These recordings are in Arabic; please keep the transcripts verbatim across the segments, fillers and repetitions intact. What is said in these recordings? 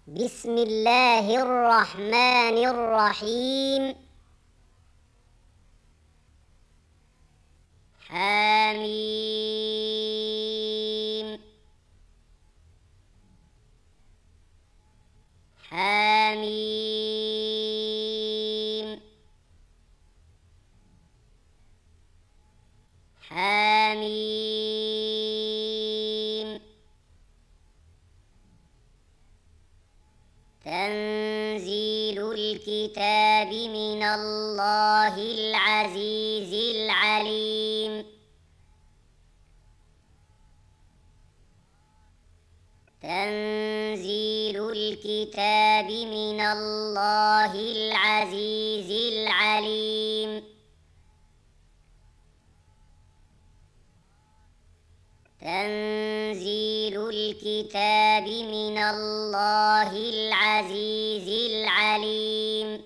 بسم الله الرحمن الرحيم. حميم حميم حميم تنزيل الكتاب من الله العزيز العليم. تنزيل الكتاب من الله العزيز العليم. تنزيل الكتاب من الله العزيز العليم.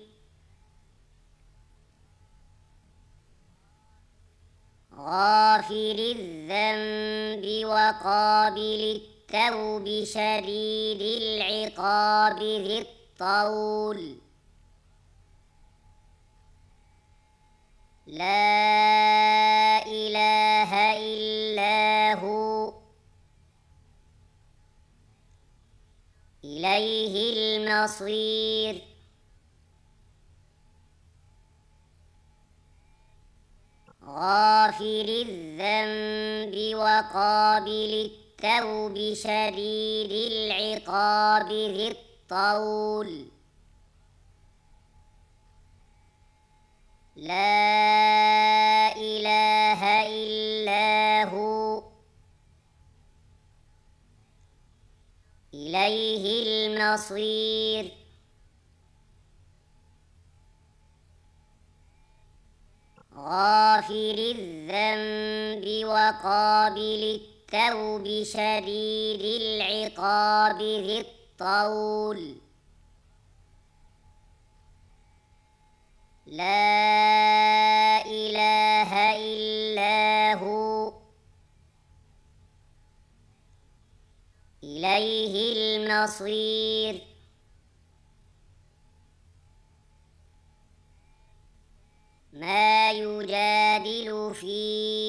غافر الذنب وقابل التوب شديد العقاب ذي الطول. لا إله إلا هو إليه المصير. غافر الذنب وقابل التوب شديد العقاب ذي الطول. لا إله إلا هو إليه المصير. غافر الذنب وقابل التوب شديد العقاب ذي الطول. لا إله إلا هو إليه المصير. ما يجادل في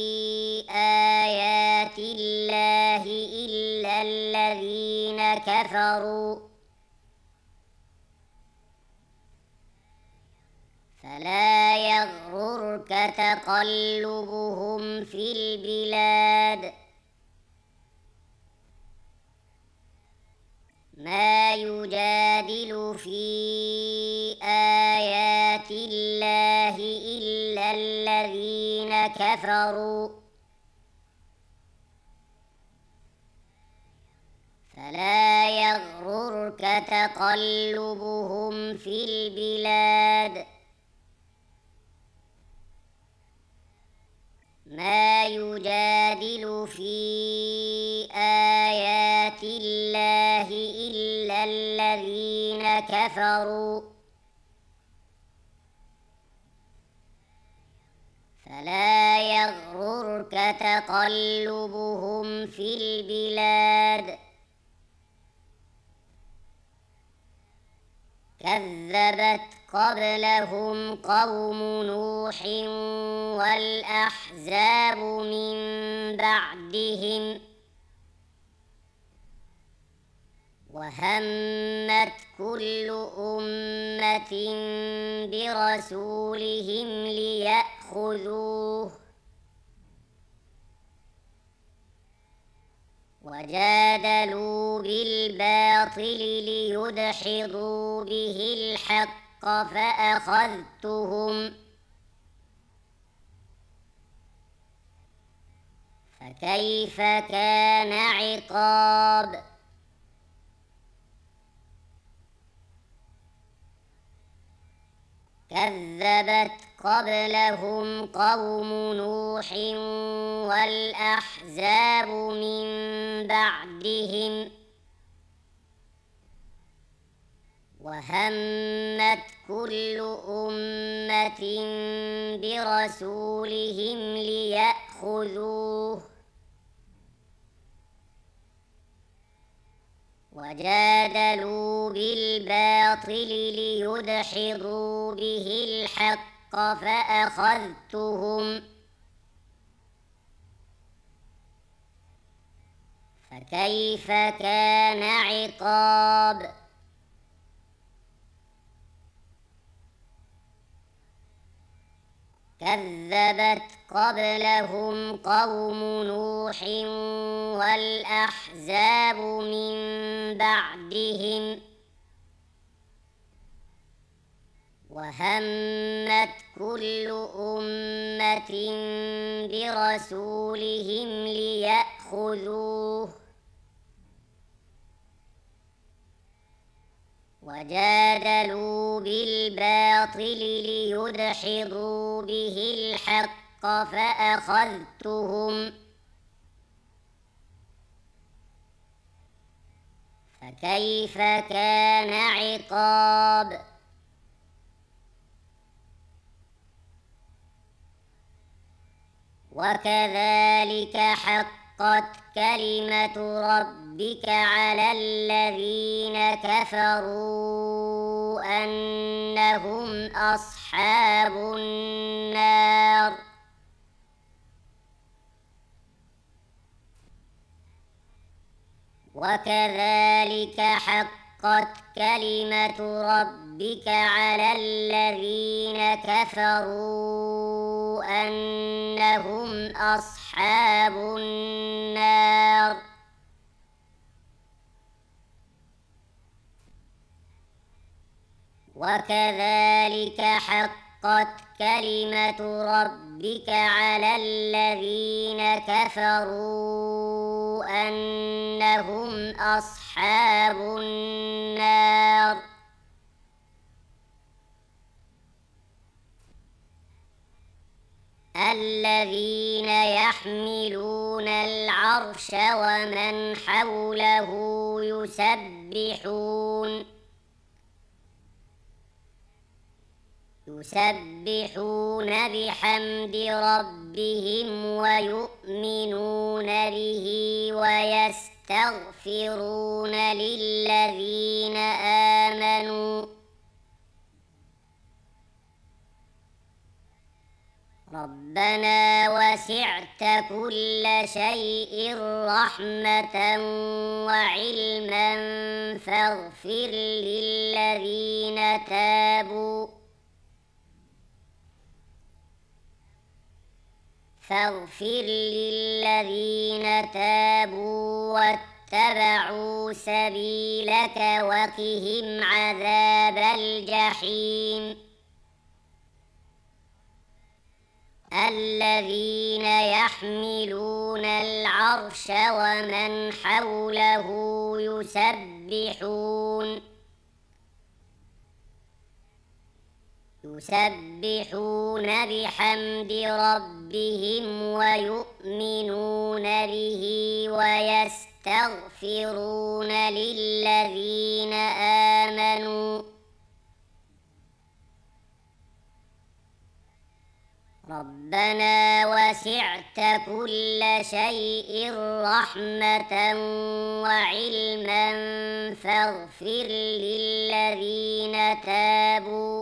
آيات الله إلا الذين كفروا فلا يغررك تقلبهم في البلاد. ما يجادل في آيات الله إلا الذين كفروا فلا يغررك تقلبهم في البلاد. ما يجادل في آيات الله إلا الذين كفروا فلا يغررك تقلبهم في البلاد. كذبت قبلهم قوم نوح والأحزاب من بعدهم وهمت كل أمة برسولهم ليأخذوه وجادلوا بالباطل ليدحضوا به الحق فأخذتهم فكيف كان عقاب. كذبت قبلهم قوم نوح والأحزاب من بعدهم وهمت كل أمة برسولهم ليأخذوه وجادلوا بالباطل ليدحضوا به الحق فأخذتهم فكيف كان عقاب كذبت قبلهم قوم نوح والأحزاب من بعدهم وهمت كل أمة برسولهم ليأخذوه وجادلوا بالباطل ليدحضوا به الحق فأخذتهم فكيف كان عقاب وكذلك حقت كلمة ربك على الذين كفروا أنهم أصحاب النار وكذلك حقت كلمة ربك على الذين كفروا أنهم أصحاب النار وكذلك حقت كلمة ربك على الذين كفروا أنهم أصحاب النار الذين يحملون العرش ومن حوله يسبحون يسبحون بحمد ربهم ويؤمنون به ويستغفرون للذين آمنوا ربنا وسعت كل شيء رحمة وعلما فاغفر للذين تابوا فاغفر للذين تابوا واتبعوا سبيلك وقهم عذاب الجحيم الذين يحملون العرش ومن حوله يسبحون يسبحون بحمد ربهم ويؤمنون به ويستغفرون للذين آمنوا ربنا وسعت كل شيء رحمة وعلما فاغفر للذين تابوا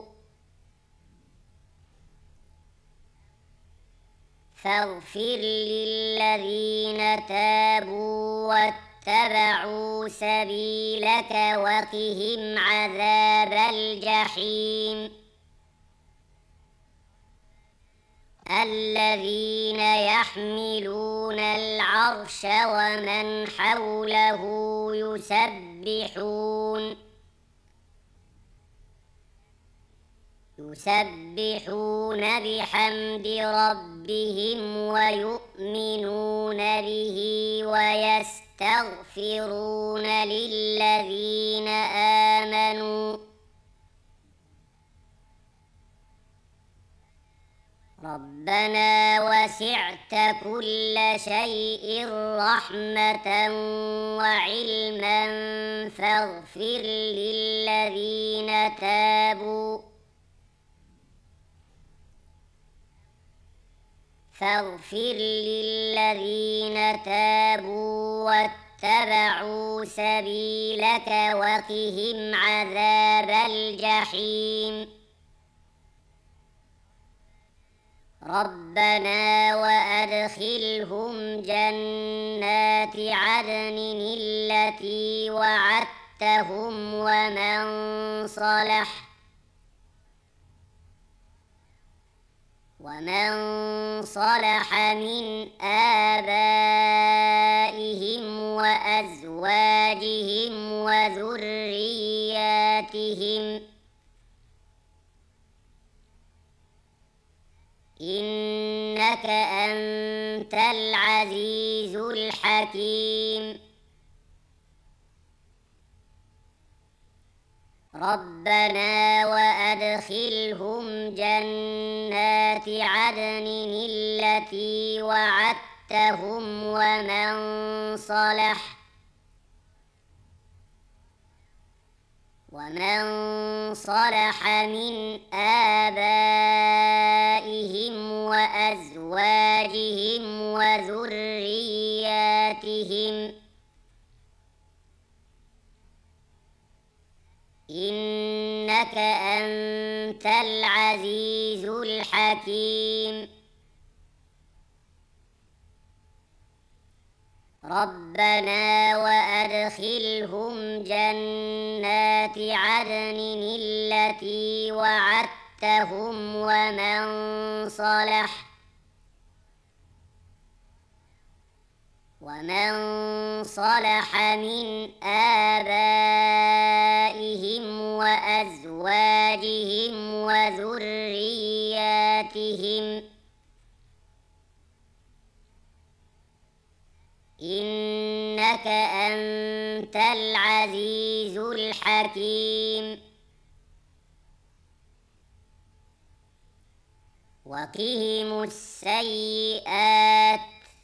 فاغفر للذين تابوا واتبعوا سبيلك وقهم عذاب الجحيم الذين يحملون العرش ومن حوله يسبحون يسبحون بحمد ربهم ويؤمنون به ويستغفرون للذين آمنوا ربنا وسعت كل شيء رحمة وعلما فاغفر للذين تابوا فاغفر للذين تابوا اتبعوا سبيلك وقهم عذاب الجحيم ربنا وأدخلهم جنات عدن التي وعدتهم ومن صلح ومن صلح من آبائهم وأزواجهم وذرياتهم إنك أنت العزيز الحكيم ربنا وأدخلهم جنات عدن التي وعدتهم ومن صلح ومن صلح من آبائهم وأزواجهم وذرياتهم إنك أنت العزيز الحكيم ربنا وأدخلهم جنات عدن التي وعدتهم ومن صلح ومن صلح من آبائهم وأزواجهم وذرياتهم إنك أنت العزيز الحكيم وقهم السيئات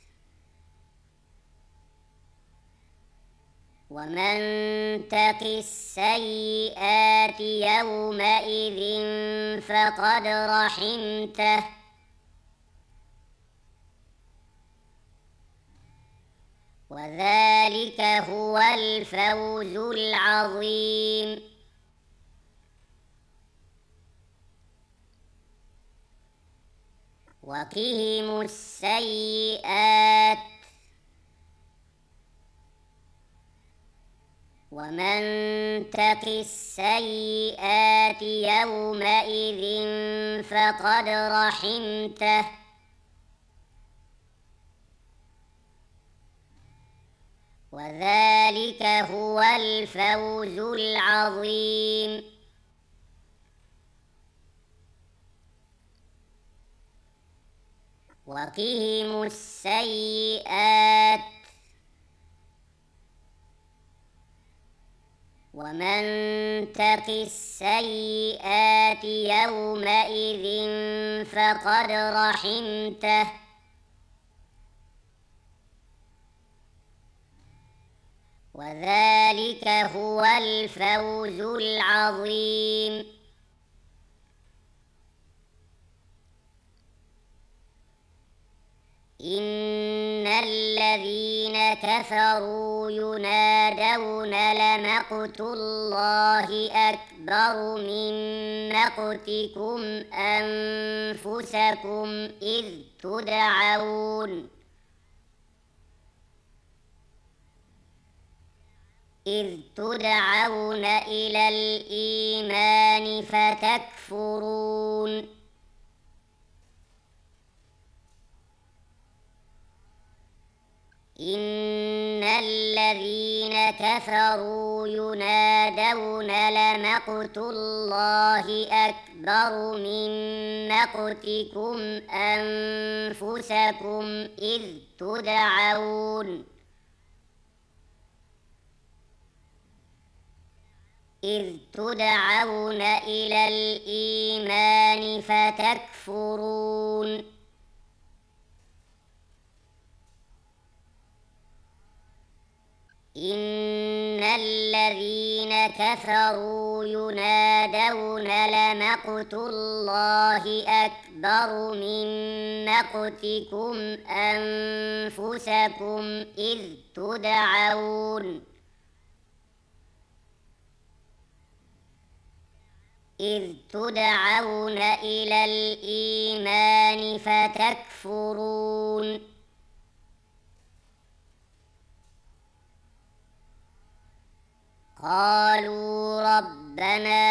ومن تق السيئات يومئذ فقد رحمته وذلك هو الفوز العظيم وقهم السيئات ومن تق السيئات يومئذ فقد رحمته وذلك هو الفوز العظيم وقهم السيئات ومن تق السيئات يومئذ فقد رحمته وذلك هو الفوز العظيم إن الذين كفروا ينادون لمقت الله أكبر من مقتكم أنفسكم إذ تدعون إذ تدعون إلى الإيمان فتكفرون إن الذين كفروا ينادون لمقت الله أكبر من مقتكم أنفسكم إذ تدعون إذ تدعون إلى الإيمان فتكفرون إن الذين كفروا ينادون لمقت الله أكبر من مقتكم أنفسكم إذ تدعون إذ تدعون إلى الإيمان فتكفرون قالوا ربنا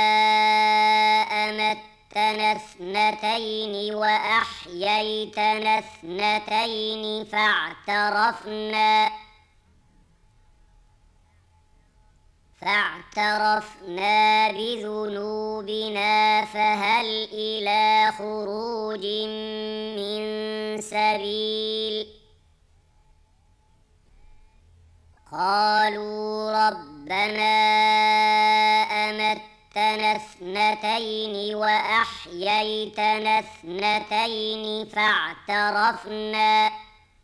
أمتنا اثنتين وأحييتنا اثنتين فاعترفنا فاعترفنا بذنوبنا فهل إلى خروج من سبيل قالوا ربنا أمتنا اثنتين وأحييتنا اثنتين فاعترفنا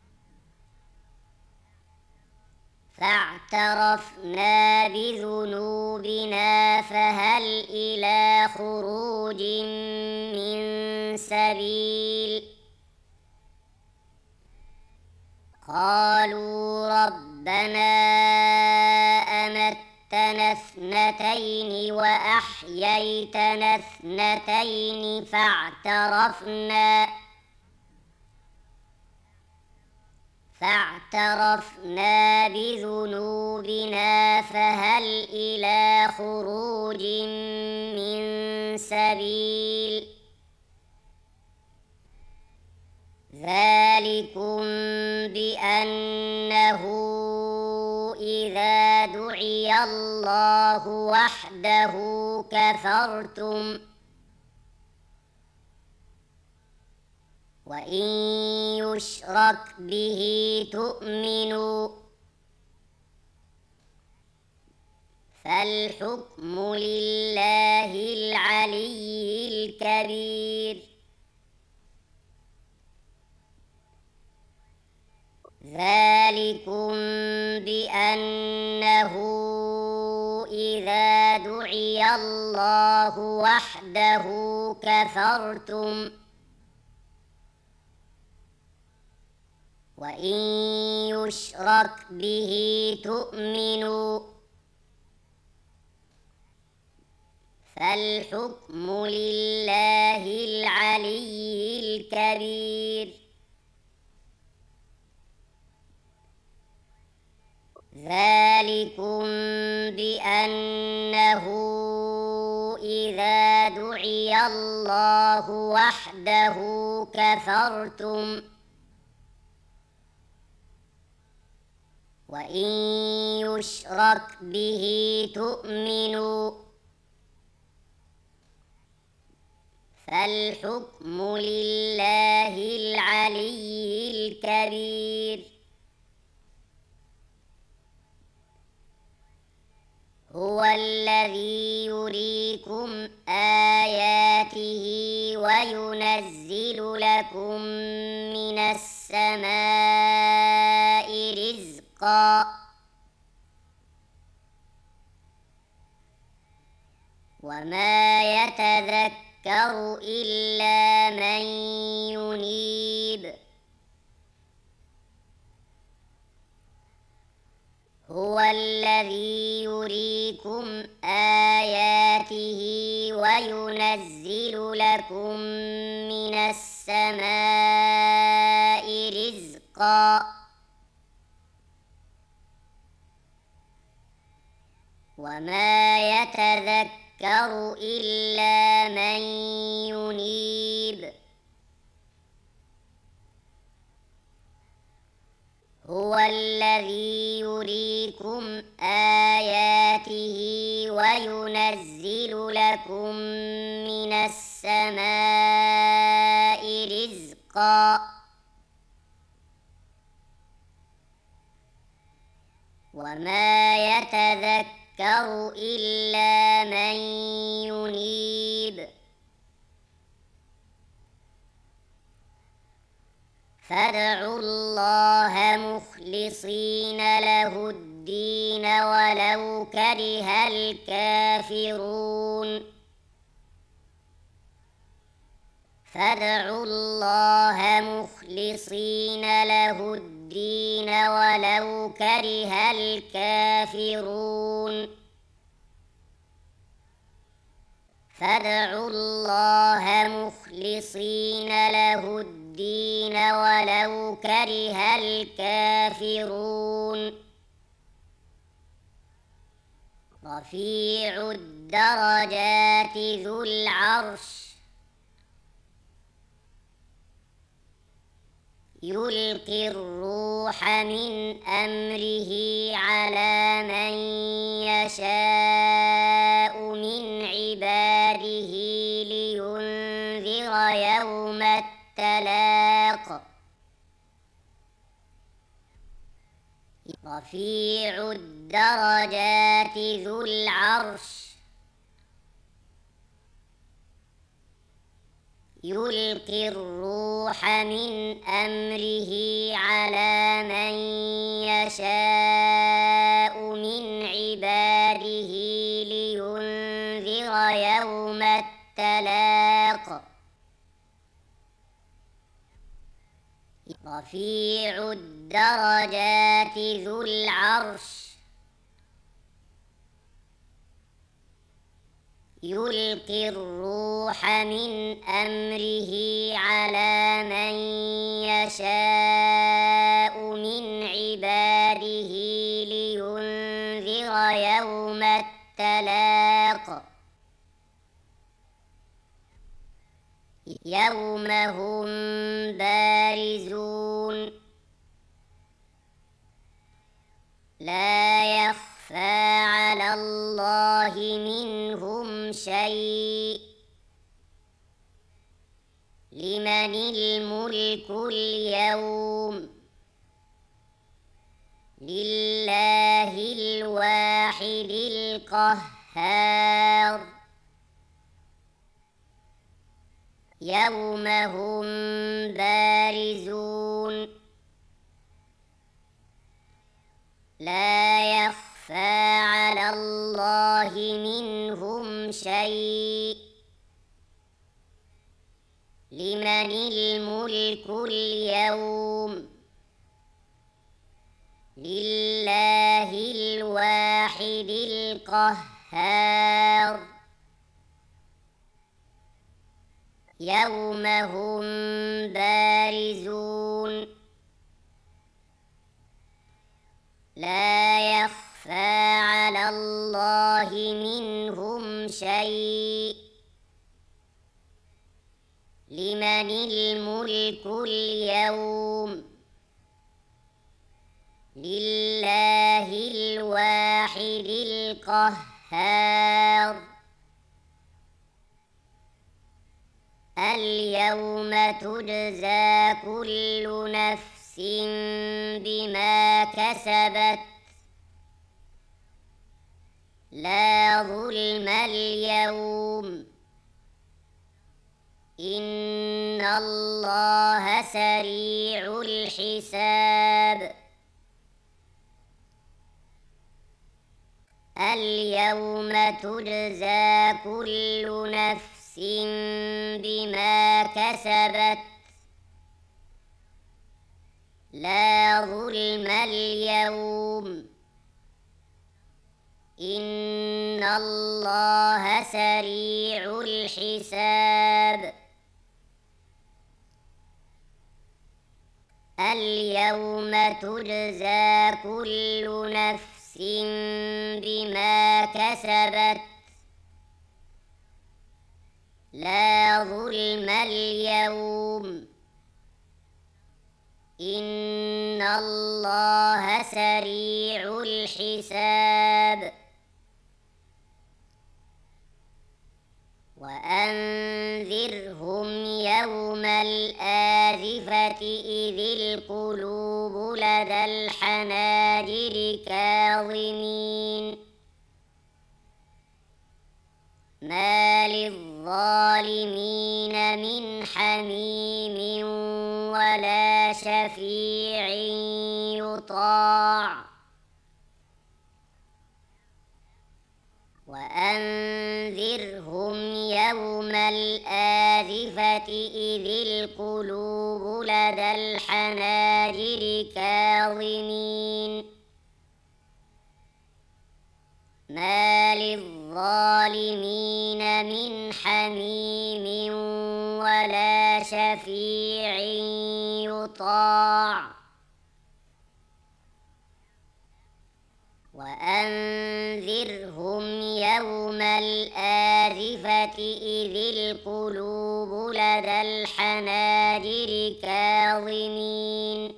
فاعترفنا بذنوبنا فهل إلى خروج من سبيل قالوا ربنا أمتنا اثنتين وأحييتنا اثنتين فاعترفنا فاعترفنا بذنوبنا فهل إلى خروج من سبيل ذلكم بأنه إذا دعي الله وحده كفرتم وإن يشرك به تؤمنوا فالحكم لله العلي الكبير ذلكم بأنه إذا دعي الله وحده كفرتم وإن يشرك به تؤمنوا فالحكم لله العلي الكبير ذلكم بأنه إذا دعي الله وحده كفرتم وإن يشرك به تؤمنوا فالحكم لله العلي الكبير هو الذي يريكم آياته وينزل لكم من السماء رزقا وما يتذكر إلا من ينيب هو الذي يريكم آياته وينزل لكم من السماء رزقا وما يتذكر إلا من ينيب هو الذي يريكم آياته وينزل لكم من السماء رزقا وما يتذكر إلا من ينيب فادعوا الله مخلصين له الدين ولو كره الكافرون فادعوا الله مخلصين له الدين ولو كره الكافرون فادعوا الله مخلصين له الدين ولو كره الكافرون رفيع الدرجات ذو العرش يلقي الروح من أمره على من يشاء من عباده لينذر يوم التلاق رفيع الدرجات ذو العرش يلقي الروح من أمره على من يشاء من عباده لينذر يوم التلاق رفيع الدرجات ذو العرش يلقي الروح من أمره على من يشاء من عباده لينذر يوم التلاق يوم هم بارزون لا يخفى على الله منهم شيء لمن الملك اليوم لله الواحد القهار يوم هم بارزون لا يخفى على الله منهم شيء لمن الملك اليوم لله الواحد القهار يوم هم بارزون لا يخفى على الله منهم شيء لمن الملك اليوم لله الواحد القهار اليوم تجزى كل نفس بما كسبت لا ظلم اليوم إن الله سريع الحساب اليوم تجزى كل نفس بما كسبت لا ظلم اليوم إن الله سريع الحساب اليوم تجزى كل نفس بما كسبت لا ظلم اليوم إن الله سريع الحساب وأنذرهم يوم الآزفة إذ القلوب لدى الحناجر كاظمين ما للظالمين من حميم ولا شفيع يطاع الآزفة إذ القلوب لدى الحناجر كاظمين ما للظالمين من حميم ولا شفيع يطاع وأنذرهم يوم الآزفة إذ القلوب لدى الحناجر كاظمين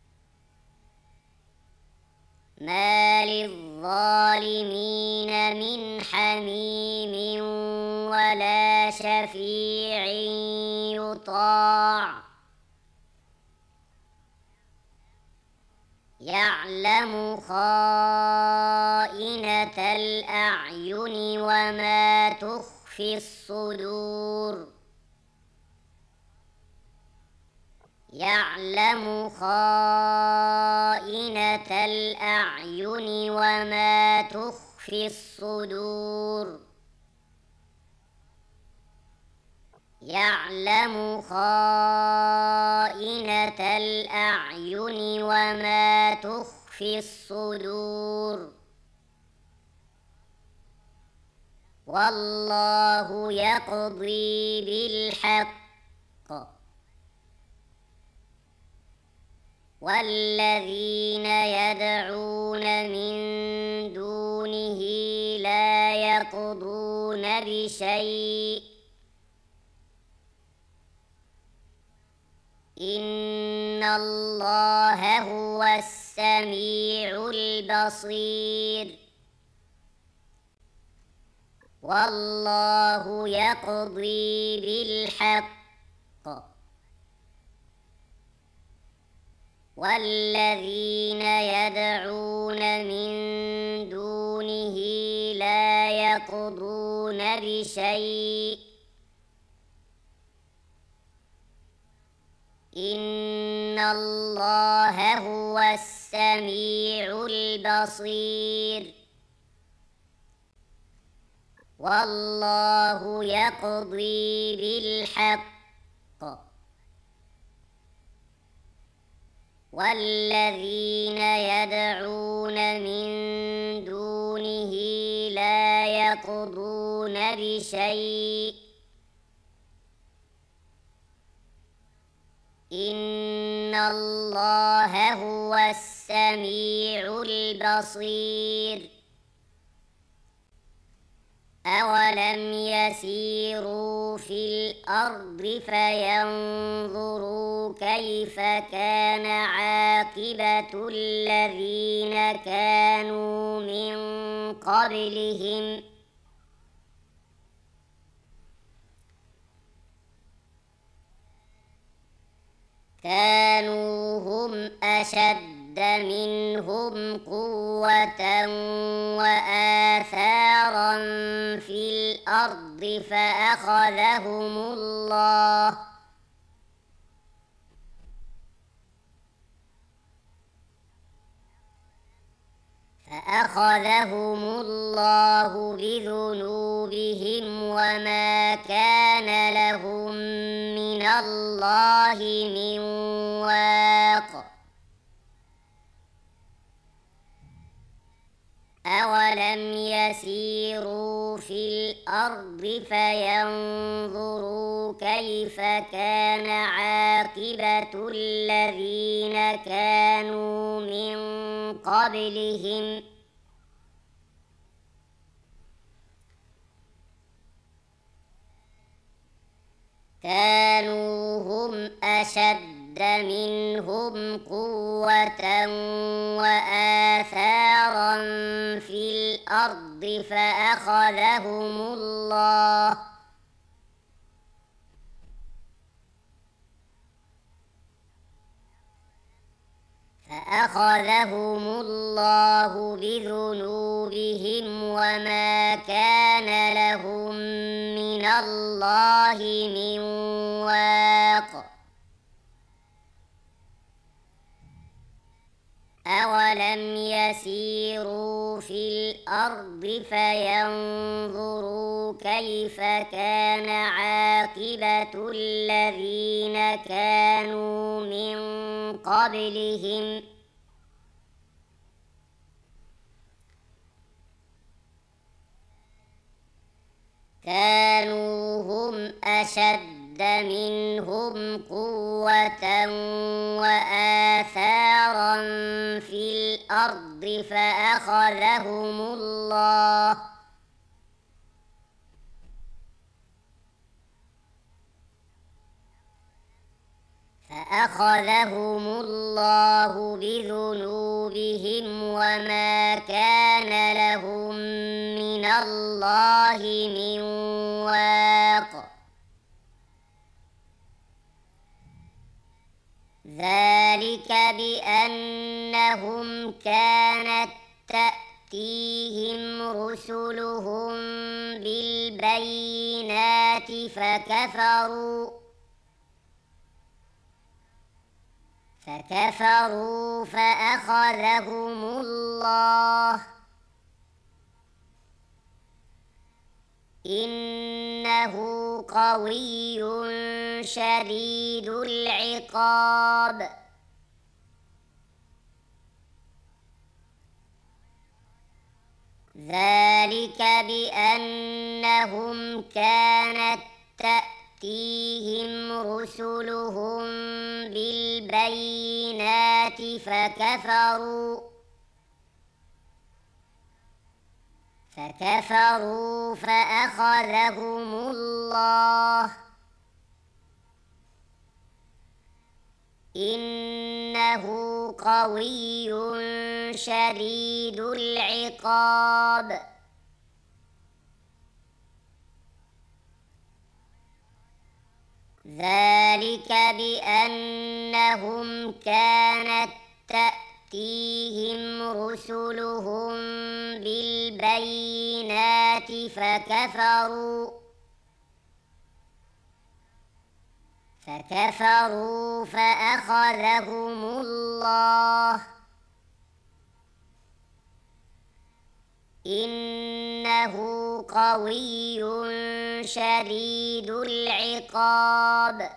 ما للظالمين من حميم ولا شفيع يطاع يعلم خائنة الأعين وما تخفي الصدور يعلم خائنة الأعين وما تخفي الصدور يعلم خائنة الأعين وما تخفي الصدور والله يقضي بالحق والذين يدعون من دونه لا يقضون بشيء إن الله هو السميع البصير والله يقضي بالحق والذين يدعون من دونه لا يقضون بشيء إن الله هو السميع البصير والله يقضي بالحق والذين يدعون من دونه لا يقضون بشيء إن الله هو السميع البصير أولم يسيروا في الأرض فينظروا كيف كان عاقبة الذين كانوا من قبلهم كانوا هم أشد منهم قوة وآثارا في الأرض فأخذهم الله فأخذهم الله بذنوبهم وما كان لهم من الله من واق أولم يسيروا في الأرض فينظروا كيف كان عاقبة الذين كانوا من قبلهم كانوا هم أشد منهم قوة وآثارا في الأرض فأخذهم الله فأخذهم الله بذنوبهم وما كان لهم من الله من واق أولم يسيروا في الأرض فينظروا كيف كان عاقبة الذين كانوا من قبلهم كانوا هم أشد منهم قوة وآثارا في الأرض فأخذهم الله فأخذهم الله بذنوبهم وما كان لهم من الله من واق ذلك بأنهم كانت تأتيهم رسلهم بالبينات فكفروا فكفروا فأخذهم الله إنه قوي شديد العقاب ذلك بأنهم كانت تأتيهم رسلهم بالبينات فكفروا فكفروا فأخذهم الله إنه قوي شديد العقاب ذلك بأنهم كانت تأتيهم رسلهم بالبينات فكفروا فكفروا فأخذهم الله إنه قوي شديد العقاب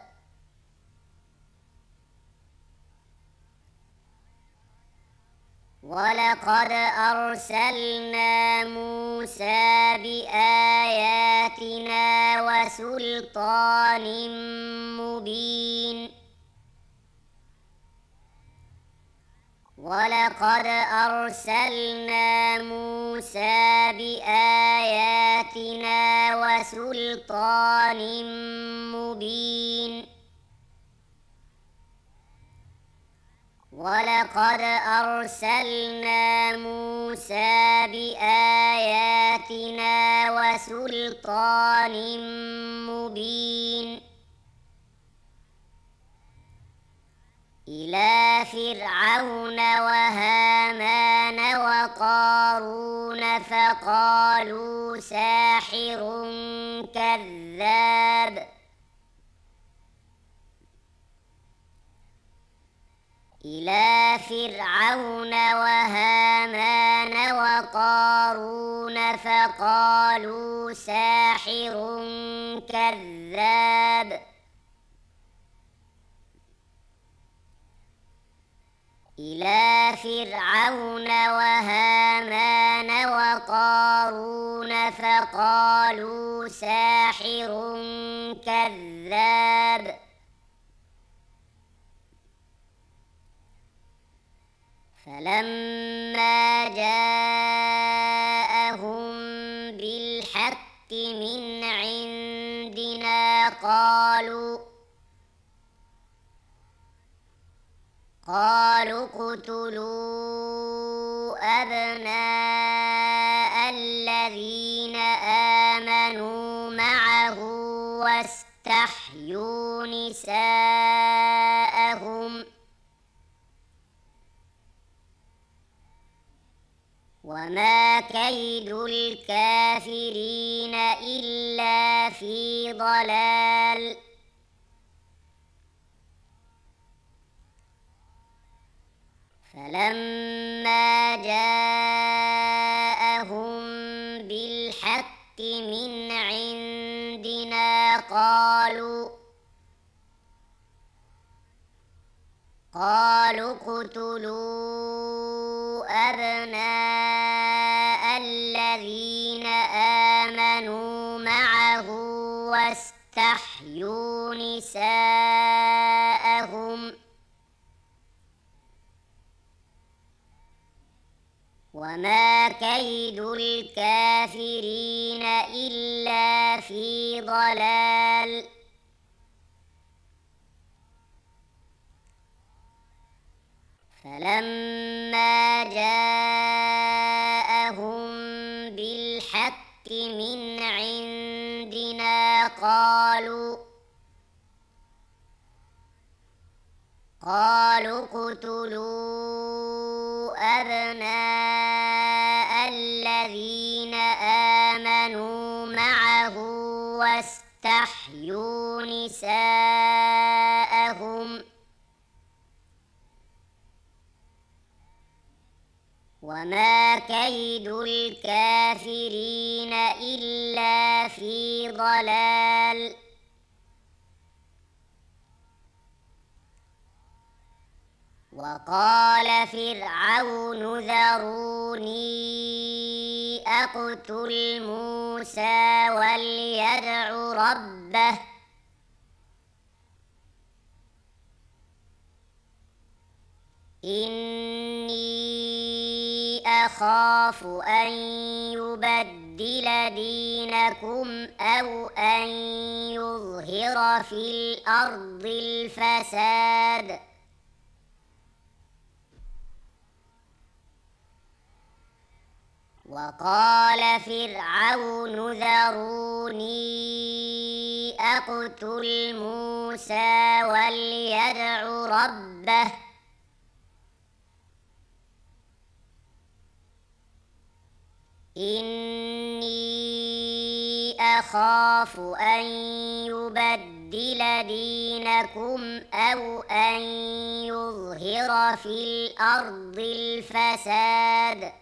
ولقد أرسلنا موسى بآياتنا وسلطان مبين ولقد أرسلنا موسى بآياتنا وسلطان مبين ولقد أرسلنا موسى بآياتنا وسلطان مبين إلى فرعون وهامان وقارون فقالوا ساحر كذاب إلى فرعون وهامان وقارون فقالوا ساحر كذاب إلى فرعون وهامان وقارون فقالوا ساحر كذاب فلما جاءهم بالحق من عندنا قالوا قالوا اقتلوا أبناء الذين آمنوا معه واستحيوا نساءهم وما كيد الكافرين إلا في ضلال فلما جاءهم بالحق من عندنا قالوا قالوا اقتلوا أبناء الذين آمنوا معه واستحيوا نساءهم وما كيد الكافرين إلا في ضلال فلما جاءهم بالحق من عندنا قالوا قالوا اقتلوا أبناء الذين آمنوا معه واستحيوا نساءهم وما كيد الكافرين إلا في ضلال وقال فرعون ذروني أقتل موسى وليدع ربه إني أخاف أن يبدل دينكم أو أن يظهر في الأرض الفساد وقال فرعون ذروني أقتل موسى وليدع ربه إني أخاف أن يبدل دينكم أو أن يظهر في الأرض الفساد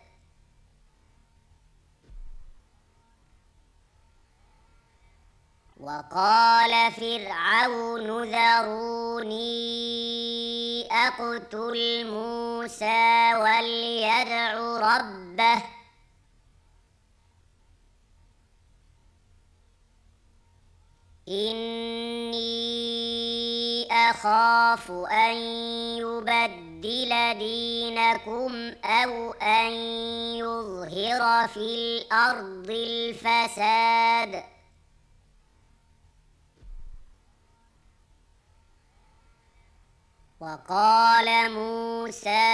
وقال فرعون ذروني أقتل موسى وليدع ربه إني أخاف أن يبدل دينكم أو أن يظهر في الأرض الفساد وقال موسى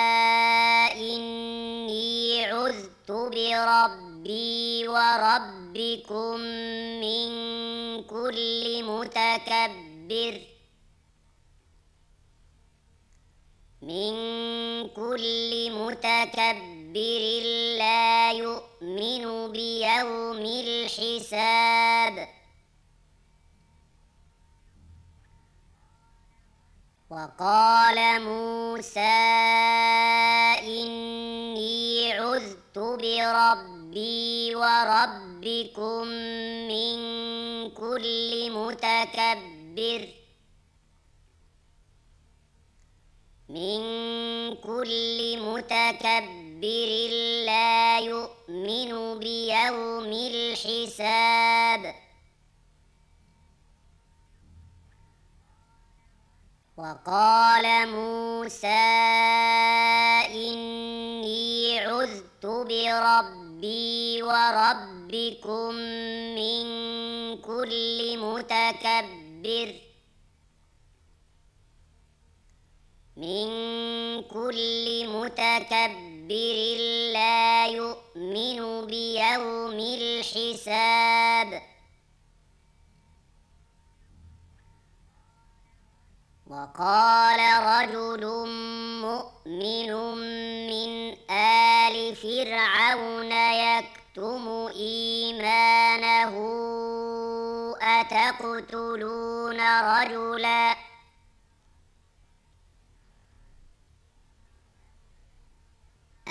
إني عذت بربي وربكم من كل متكبر من كل متكبر لا يؤمن بيوم الحساب وقال موسى إني عذت بربي وربكم من كل متكبر من كل متكبر لا يؤمن بيوم الحساب وقال موسى إني عذت بربي وربكم من كل متكبر من كل متكبر لا يؤمن بيوم الحساب وقال رجل مؤمن من آل فرعون يكتم إيمانه أتقتلون رجلا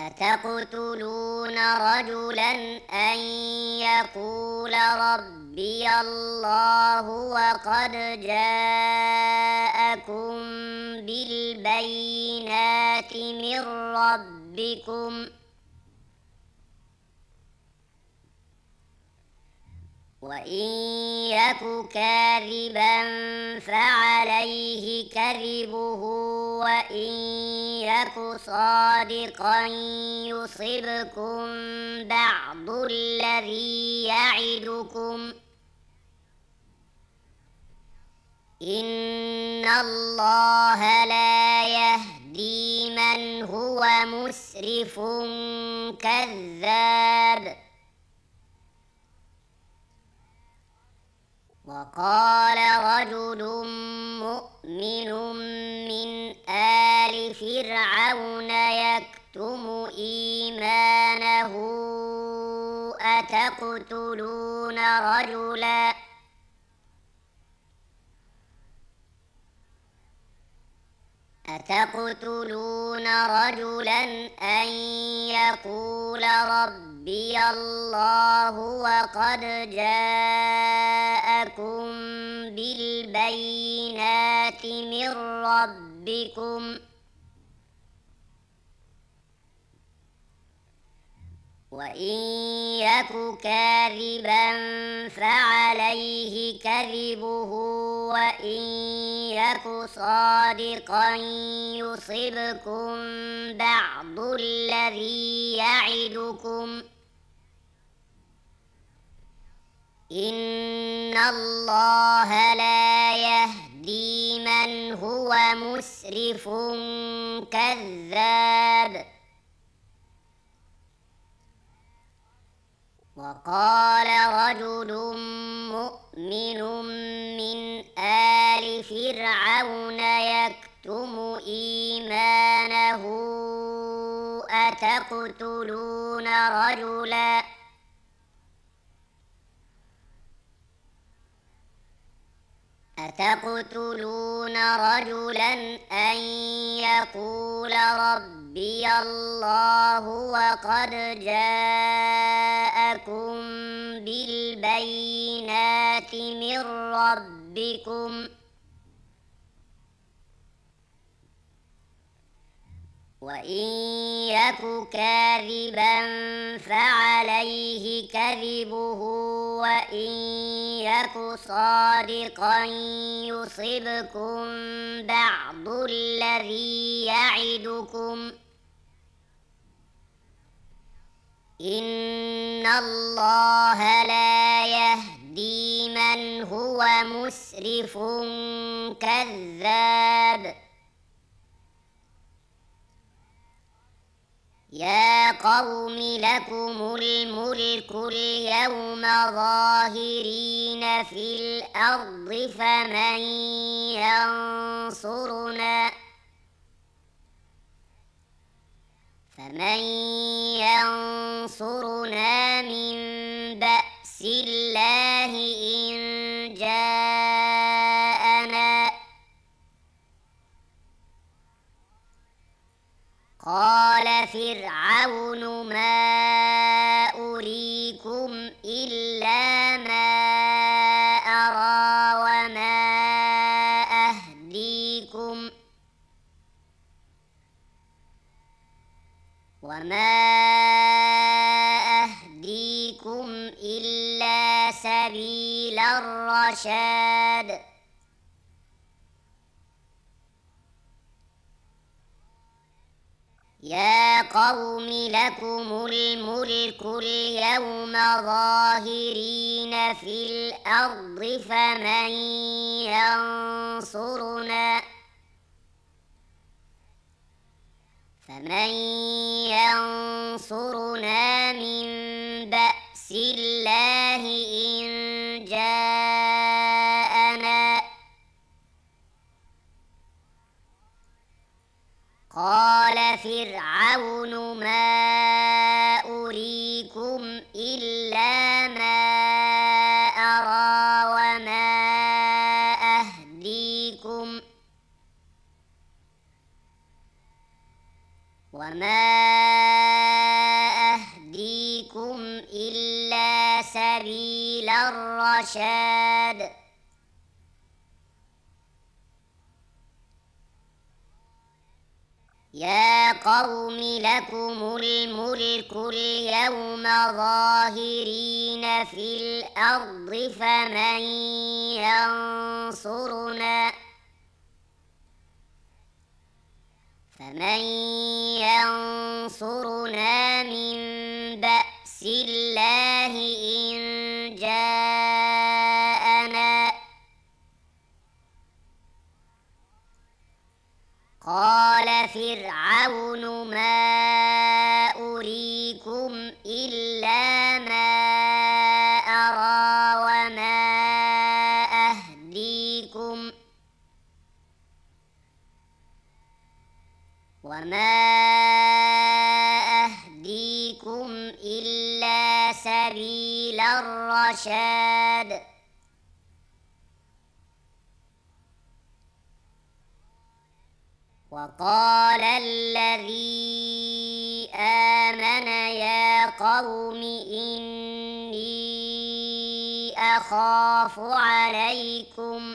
أتقتلون رجلا أن يقول ربي الله وقد جاءكم بالبينات من ربكم وإن يك كاذبا فعليه كذبه وإن يك صادقا يصبكم بعض الذي يعدكم إن الله لا يهدي من هو مسرف كذاب. وقال رجل مؤمن من آل فرعون يكتم إيمانه أتقتلون رجلا أتقتلون رجلا أن يقول ربي الله وقد جاءكم بالبينات من ربكم وإن يك كاذبا فعليه كذبه وإن يك صادقا يصبكم بعض الذي يعدكم إن الله لا يهدي من هو مسرف كذاب. وقال رجل مؤمن من آل فرعون يكتم إيمانه أتقتلون رجلا أتقتلون رجلا أن يقول ربي الله وقد جاءكم بالبينات من ربكم وإن يك كاذبا فعليه كذبه وإن يك صادقا يصبكم بعض الذي يعدكم إن الله لا يهدي من هو مسرف كذاب. يا قوم لكم الملك اليوم ظاهرين في الأرض فمن ينصرنا فمن ينصرنا من بأس الله إن جاءنا قال فرعون ما أريكم إلا ما أرى وما أهديكم وما أهديكم إلا سبيل الرشاد. يا قوم لكم الملك اليوم ظاهرين في الأرض فمن ينصرنا فمن ينصرنا من بأس الله إن جاءنا قال فرعون ما أريكم إلا ما أرى وما أهديكم وما الرشاد يا قوم لكم الملك اليوم ظاهرين في الأرض فمن ينصرنا فمن ينصرنا من بأس الله إن جاءنا قال فرعون ما أريكم إلا ما أرى وما أهديكم وما أهديكم إلا سبيل الرشاد وقال الذي آمن يا قوم إني أخاف عليكم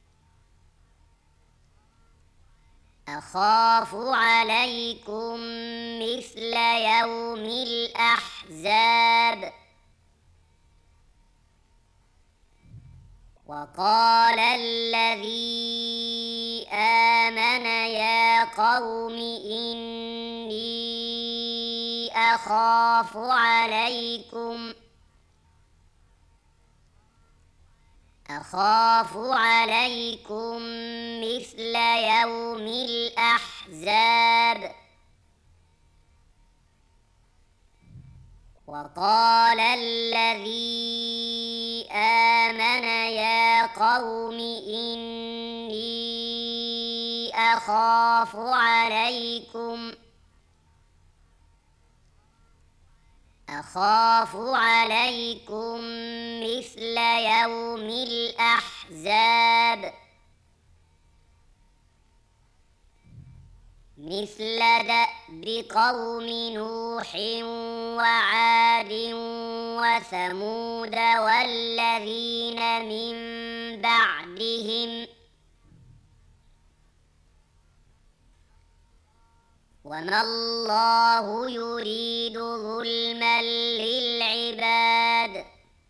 أخاف عليكم مثل يوم الأحزاب وقال الذي آمن يا قوم إني أخاف عليكم أخاف عليكم مثل يوم الأحزاب وقال الذي آمن يا قوم إني أخاف عليكم أخاف عليكم مثل يوم الأحزاب مثل دأب قوم نوح وعاد وثمود والذين من بعدهم وما الله يريد ظلما للعباد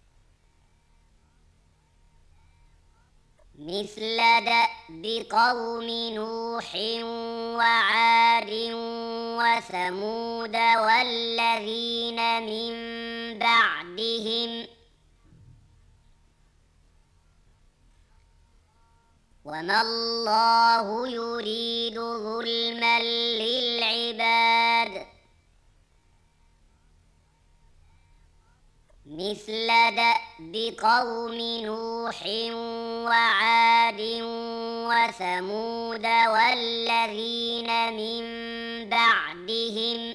مثل دأب قوم نوح وعاد وثمود والذين من بعدهم وما الله يريد ظلما للعباد مثل دأب قوم نوح وعاد وثمود والذين من بعدهم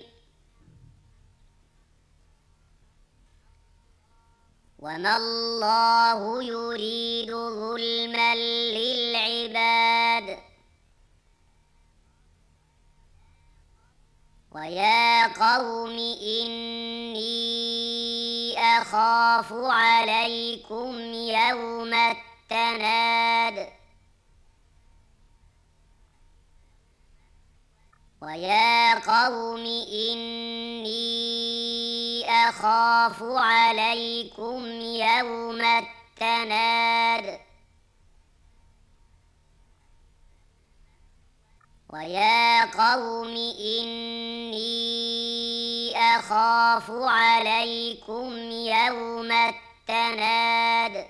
وما الله يريد ظلما للعباد ويا قوم إني أخاف عليكم يوم التناد ويا قوم إني أخاف عليكم يوم التناد ويا قوم إني أخاف عليكم يوم التناد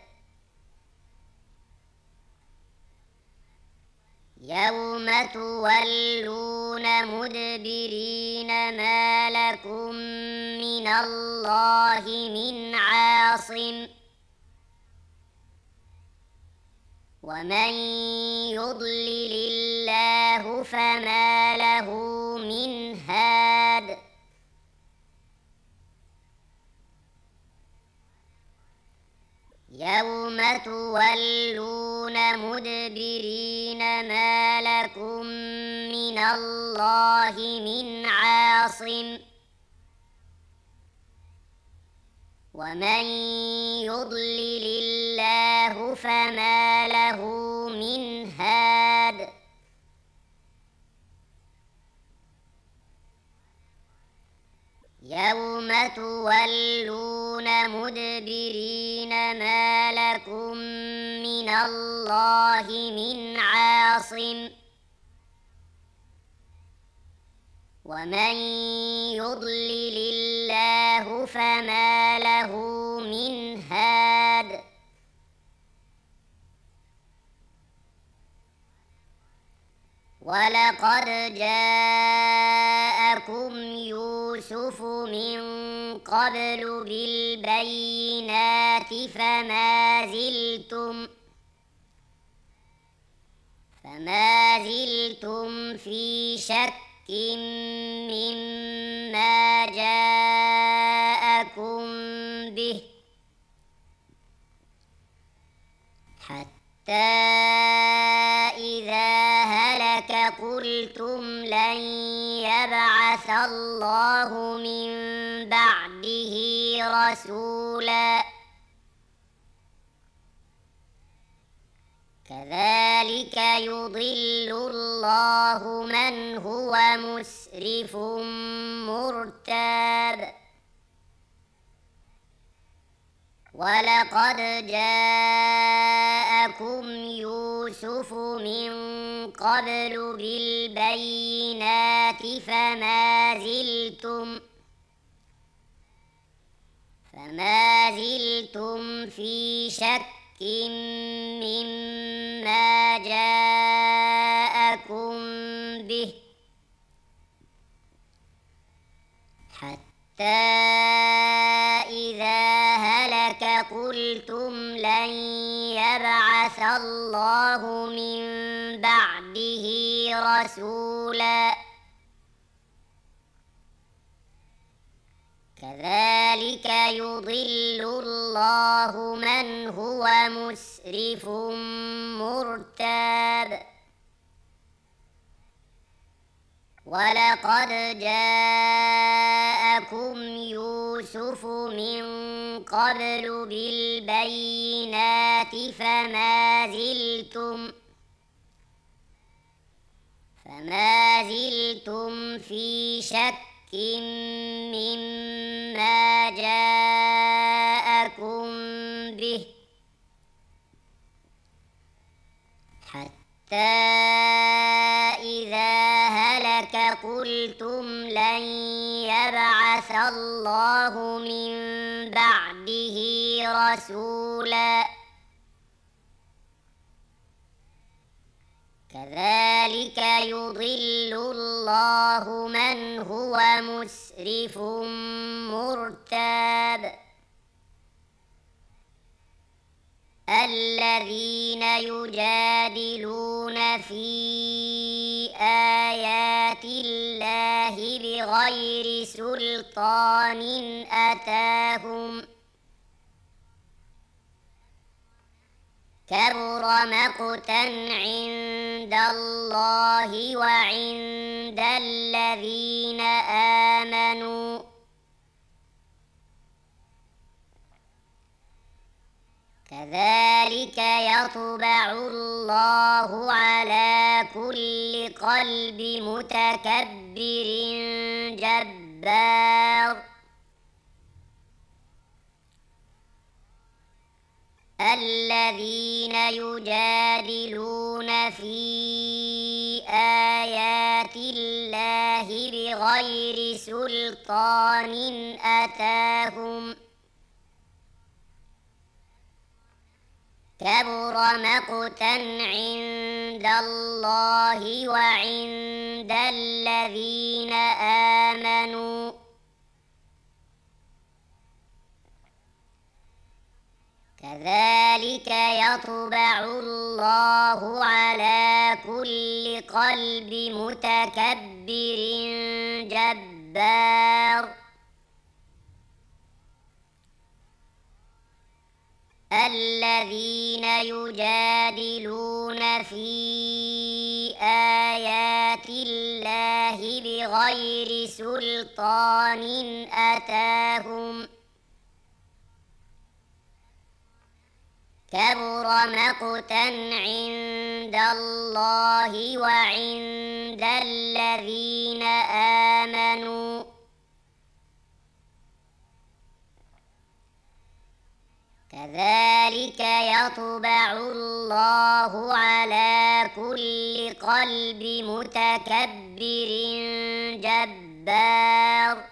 يوم تولون مدبرين ما لكم من الله من عاصم ومن يضلل الله فما له من هاد يوم تولون مدبرين ما لكم من الله من عاصم ومن يضلل الله فما له من هاد يوم تولون مدبرين ما لكم من الله من عاصم ومن يضلل الله فما له من هاد ولقد جاءكم يوسف من قبل بالبينات فما زلتم فما زلتم في شك مما جاءكم به حتى إذا هلك قلتم لن يبعث الله من بعده رسولا كذلك يضل الله من هو مسرف مرتاب ولقد جاءكم يوسف من قبل بالبينات فما زلتم فما زلتم في شك مما جاءكم به حتى إذا هلك قلتم لن يبعث الله من بعده رسولا كذلك يضل الله من هو مسرف مرتاب ولقد جاءكم يوسف من قبل بالبينات فما زلتم فما زلتم في شك مما جاءكم به حتى إذا هلك قلتم لن يبعث الله من بعده رسولا كذلك يضل الله من هو مسرف مرتاب الذين يجادلون في آيات الله بغير سلطان أتاهم كبر مقتا عند الله وعند الذين آمنوا كذلك يطبع الله على كل قلب متكبر جبار الذين يجادلون في آيات الله بغير سلطان أتاهم كبر مقتا عند الله وعند الذين آمنوا كذلك يطبع الله على كل قلب متكبر جبار الذين يجادلون في آيات الله بغير سلطان أتاهم كبر مقتا عند الله وعند الذين آمنوا كذلك يطبع الله على كل قلب متكبر جبار.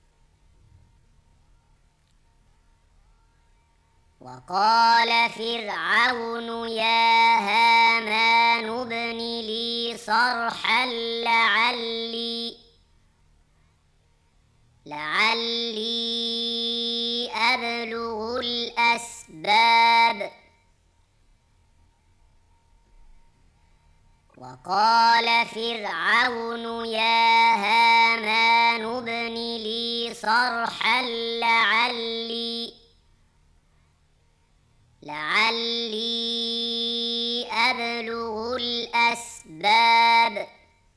وقال فرعون يا هامان ابن لي صرحا لعلي لعلي أبلغ الأسباب. وقال فرعون يا هامان ابن لي صرحا لعلي لعلي أبلغ الأسباب.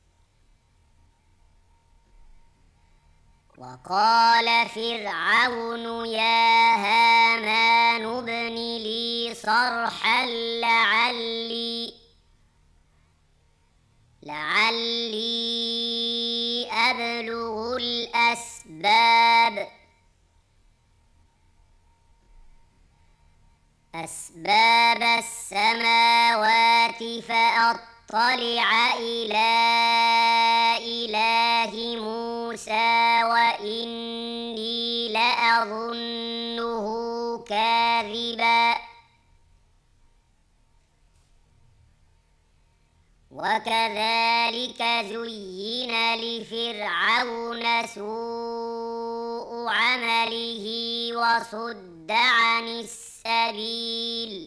وقال فرعون يا هامان ابن لي صرحا لعلي لعلي أبلغ الأسباب أسباب السماوات فأطلع إلى إله موسى وإني لأظنه كاذبا. وكذلك زين لفرعون سوء عمله وصد عن السبيل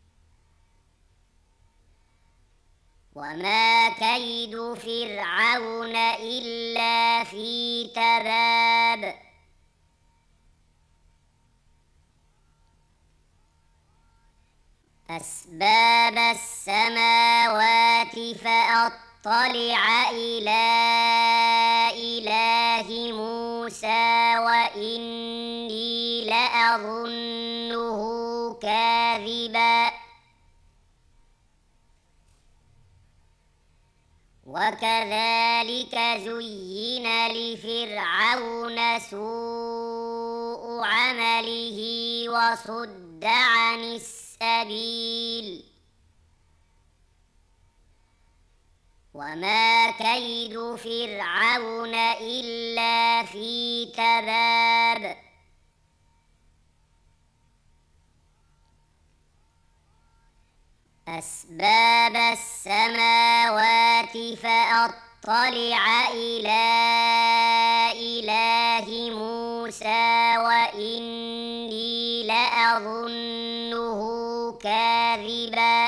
وما كيد فرعون إلا في تباب. أسباب السماوات فأطلع إلى إله موسى وإني لأظنه كاذبا. وكذلك زين لفرعون سوء عمله وصد عن السبيل وما كيد فرعون إلا في تباب. أسباب السماوات فأطلع إلى إله موسى وإني لأظنه كاذبا.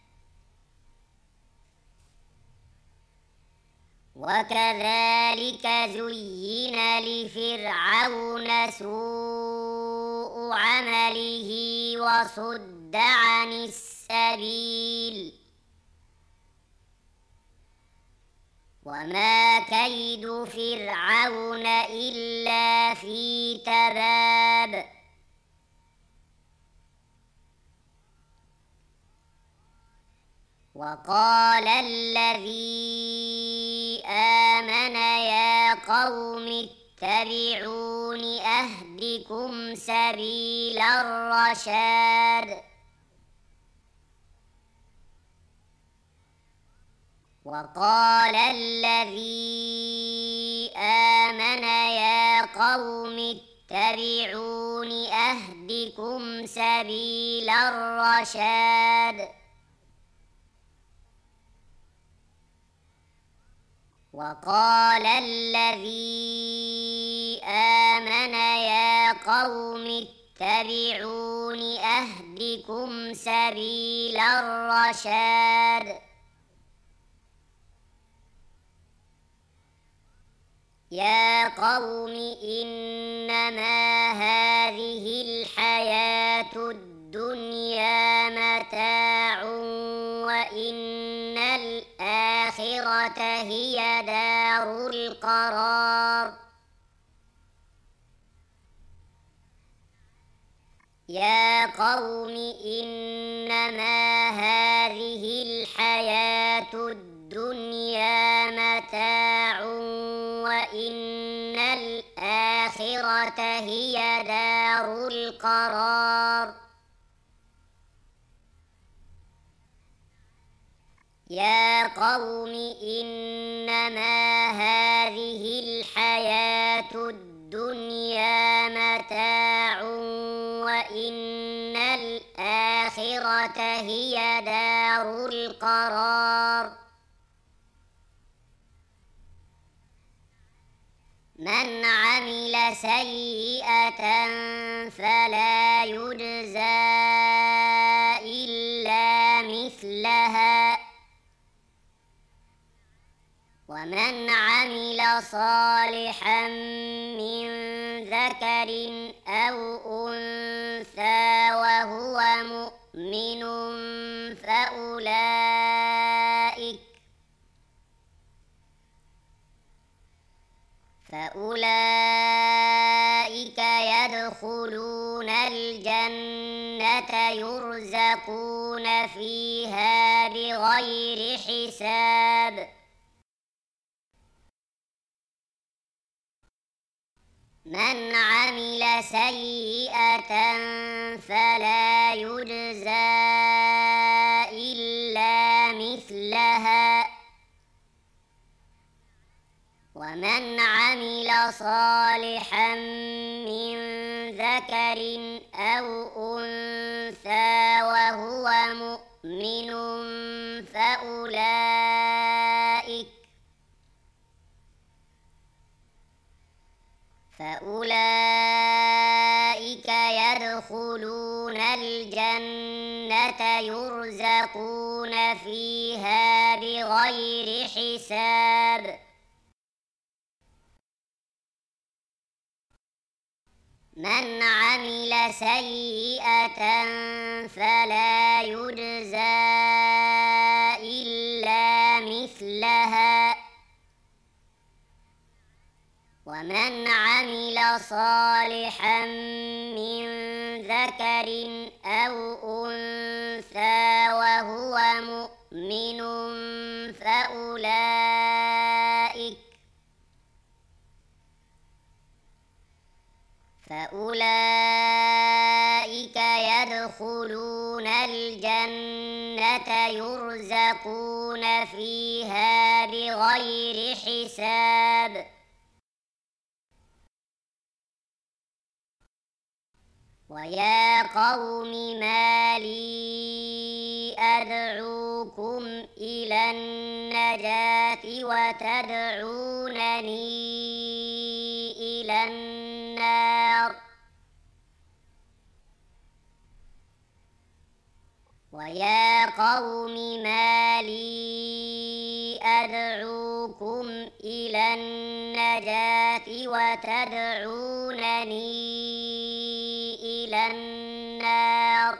وكذلك زين لفرعون سوء عمله وصد عن السبيل وما كيد فرعون إلا في تباب. وقال الذي آمن يا قوم اتبعون أهدكم سبيل الرشاد. وقال الذي آمن يا قوم اتبعون أهدكم سبيل الرشاد. وقال الذي آمن يا قوم اتبعون أهدكم سبيل الرشاد. يا قوم إنما هذه الحياة الدنيا متاع وإن الآخرة هي دار القرار. يا قوم إنما هذه الحياة الدنيا متاع وإن الآخرة هي دار القرار يا قوم إنما هذه الحياة الدنيا متاع وإن الآخرة هي دار القرار من عمل سيئة فلا يجزى إلا مثلها ومن عمل صالحا من ذكر أو أنثى وهو مؤمن فأولئك فأولئك يدخلون الجنة يرزقون فيها بغير حساب من عمل سيئة فلا يجزى إلا مثلها ومن عمل صالحا من ذكر أو أنثى وهو مؤمن فأولئك فأولئك يدخلون الجنة يرزقون فيها بغير حساب من عمل سيئة فلا يجزى إلا مثلها ومن عمل صالحا من ذكر أو أنثى وهو مؤمن فأولئك فأولئك يدخلون الجنة يرزقون فيها بغير حساب ويا قوم ما لي أدعوكم إلى النجاة وتدعونني إلى النار ويا قوم ما لي أدعوكم إلى النجاة وتدعونني إلى النار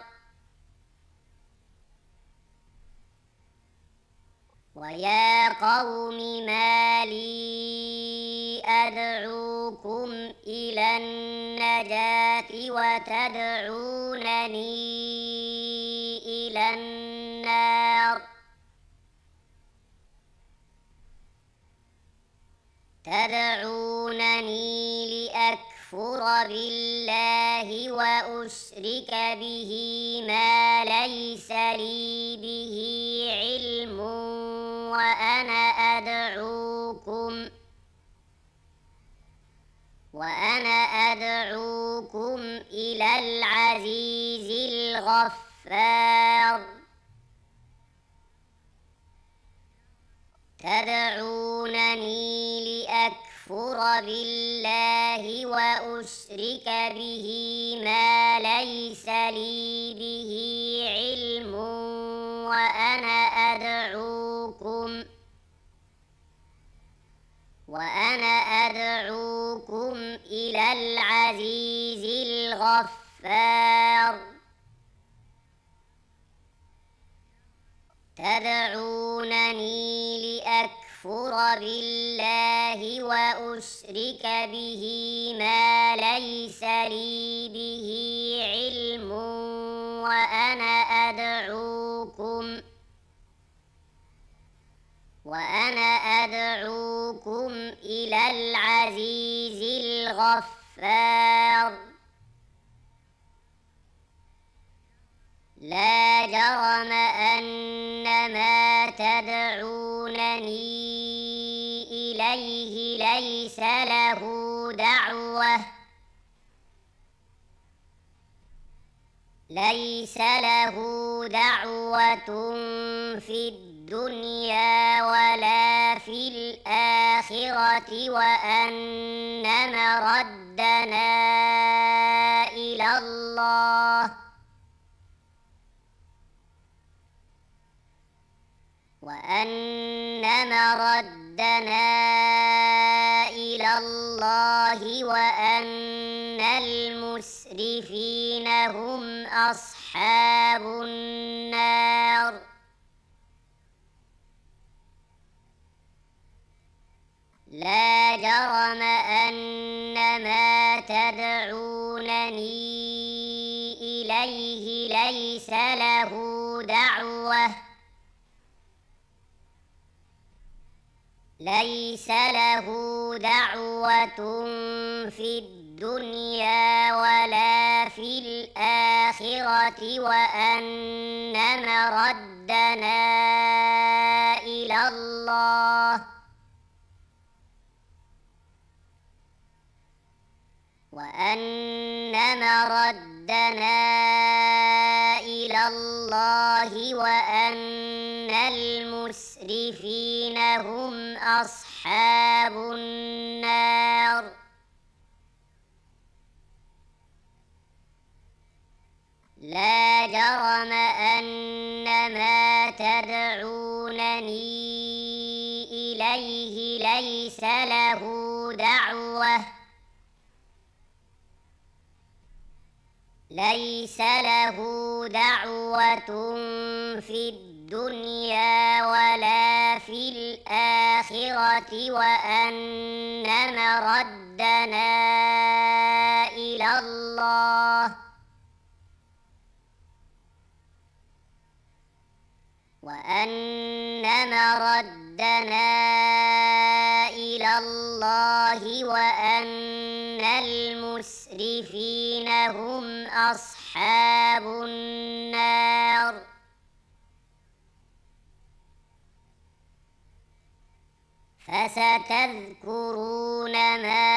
ويا قوم ما لي أدعوكم إلى النجاة وتدعونني إلى النار تدعونني لأكفر بالله وأشرك به ما ليس لي به علم وأنا أدعوكم وأنا أدعوكم إلى العزيز الغفار تدعونني لأكفر بالله وأشرك به ما ليس لي به علم وأنا أدعوكم وأنا أدعوكم إلى العزيز الغفار تدعونني لأكفر لأكفر بالله وأشرك به ما ليس لي به علم وأنا أدعوكم وأنا أدعوكم إلى العزيز الغفار لا جرم أن ما تدعونني إليه ليس له دعوة ليس له دعوة في الدنيا ولا في الآخرة وأن مردنا إلى الله وأن مردنا إلى الله وأن المسرفين هم أصحاب النار لا جرم أن ما تدعونني إليه ليس له دعوة ليس له دعوة في الدنيا ولا في الآخرة وأن مردنا إلى الله وأن مردنا إلى الله وأن المسرفين هم أصحاب النار لا جرم أن ما تدعونني إليه ليس له دعوة ليس له دعوة في الدنيا ولا في الآخرة وأن مردنا إلى الله وأن مردنا إلى الله وأن المسرفين هم أصحاب النار فستذكرون ما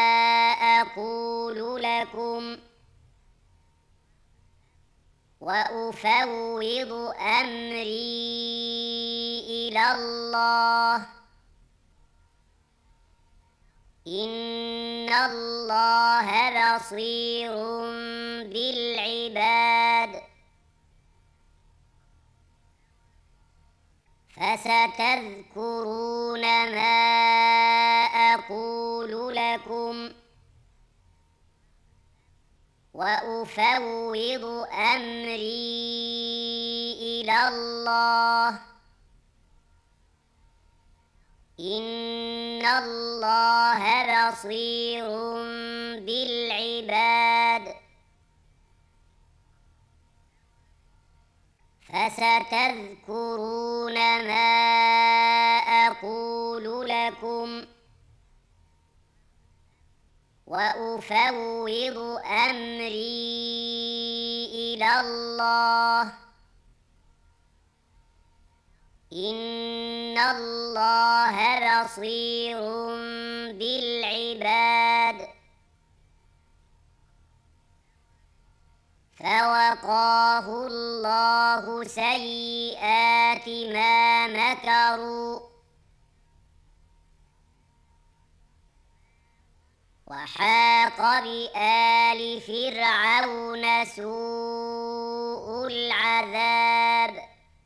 أقول لكم وأفوض أمري إلى الله إن الله بصير بالعباد فستذكرون ما أقول لكم وأفوض أمري إلى الله إن الله بصير بالعباد فستذكرون ما أقول لكم وأفوض أمري إلى الله إن الله بصير بالعباد فوقاه الله سيئات ما مكروا وحاق بآل فرعون سوء العذاب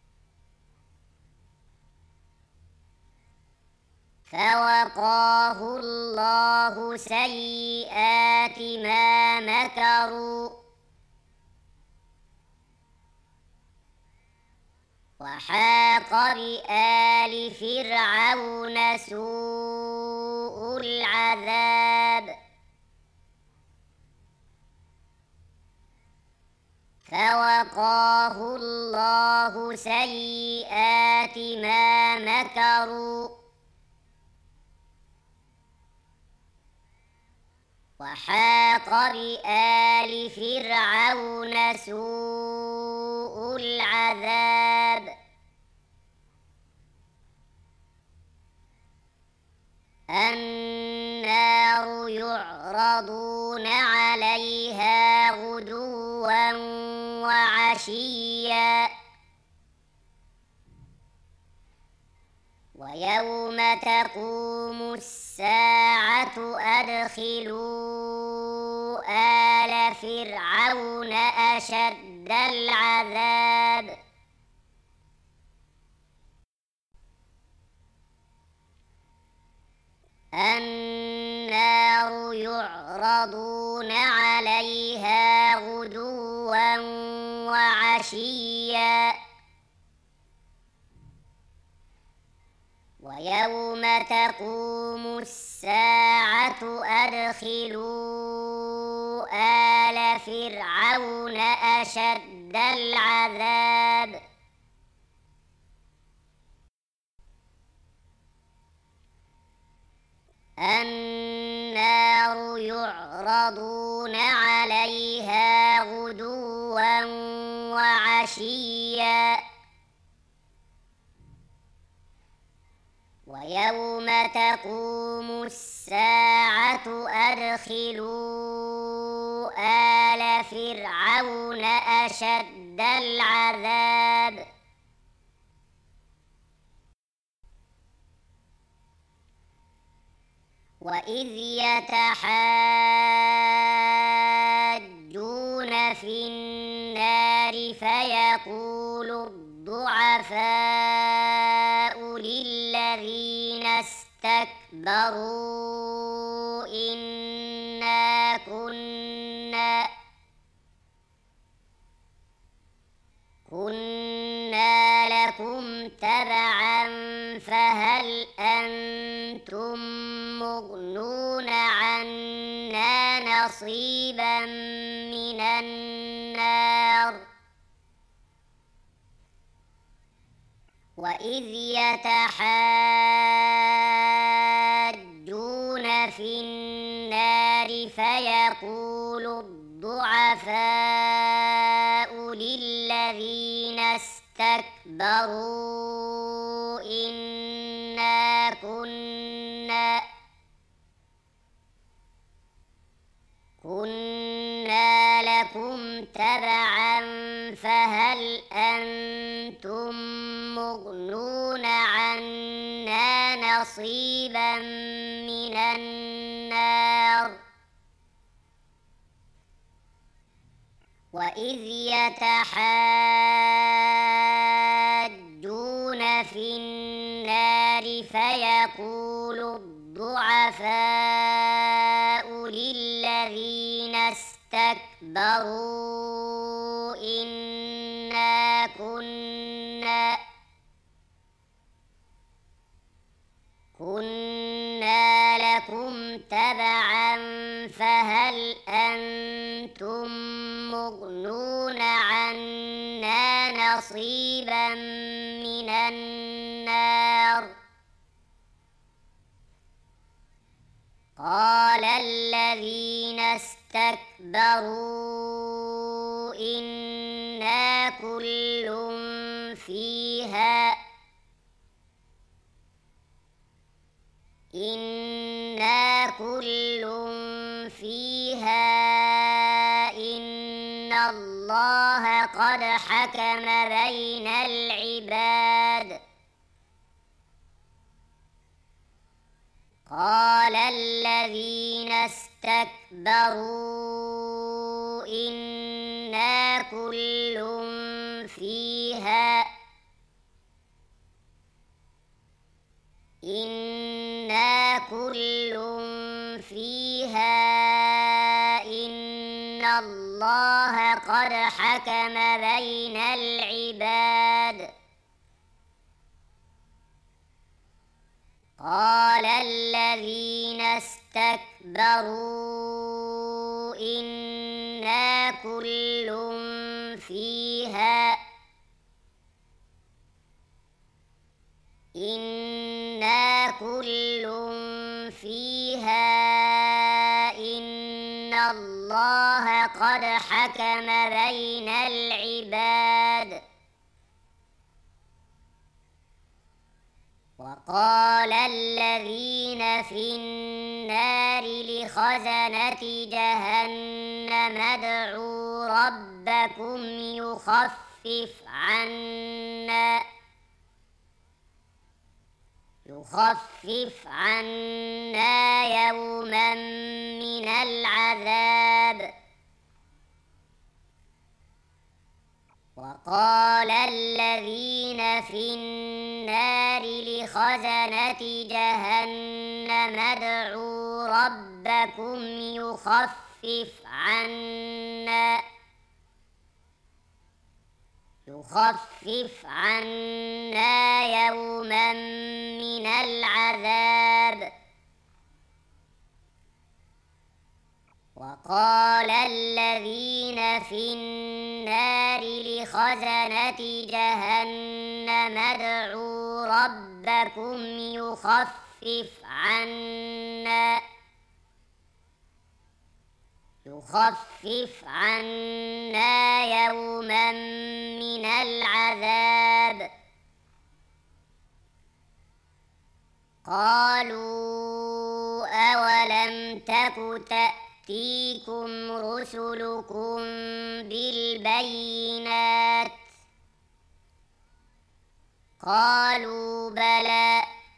فوقاه الله سيئات ما مكروا وحاق بآل فرعون سوء العذاب فوقاه الله سيئات ما مكروا وحاق بآل فرعون سوء العذاب النار يعرضون عليها غدوا وعشيا ويوم تقوم الساعة أدخلوا آل فرعون أشد العذاب النار يعرضون عليها غدوا وعشيا ويوم تقوم الساعة أدخلوا آل فرعون أشد العذاب النار يعرضون عليها غدوا وعشيا ويوم تقوم الساعة أدخلوا آل فرعون أشد العذاب وإذ يتحاجون في النار فيقول الضعفاء للذين استكبروا إنا كنا كنا لكم تبعا فهل أنتم مغنون عنا نصيبا من النار وإذ يتحاجون في النار فيقول الضعفاء للذين استكبروا إنا كنا كنا لكم تبعا فهل أنتم مغنون عنا نصيبا من النار وإذ يتحاجون في النار فيقول الضعفاء للذين استكبروا إنا كنا كنا لكم تبعا فهل أنتم مغنون عنا نصيبا من النار قال الذين استكبروا إنا كل فيها إنا كل فيها إن الله قد حكم بين العباد قال الذين استكبروا إنا كل فيها إنا كل فيها إن الله قد حكم بين العباد قال الذين استكبروا إنا كل فيها إنا كل فيها إن الله قد حكم بين العباد. وقال الذين في النار لخزنة جهنم ادعوا ربكم يخفف عنا يخفف عنا يوما من العذاب. وقال الذين في النار لخزنة جهنم ادعوا ربكم يخفف عنا يخفف عنا يوما من العذاب. وقال الذين في النار لخزنة جهنم ادعوا ربكم يخفف عنا يخفف عنا يوما من العذاب. قالوا أولم تك تأتيكم رسلكم بالبينات قالوا بلى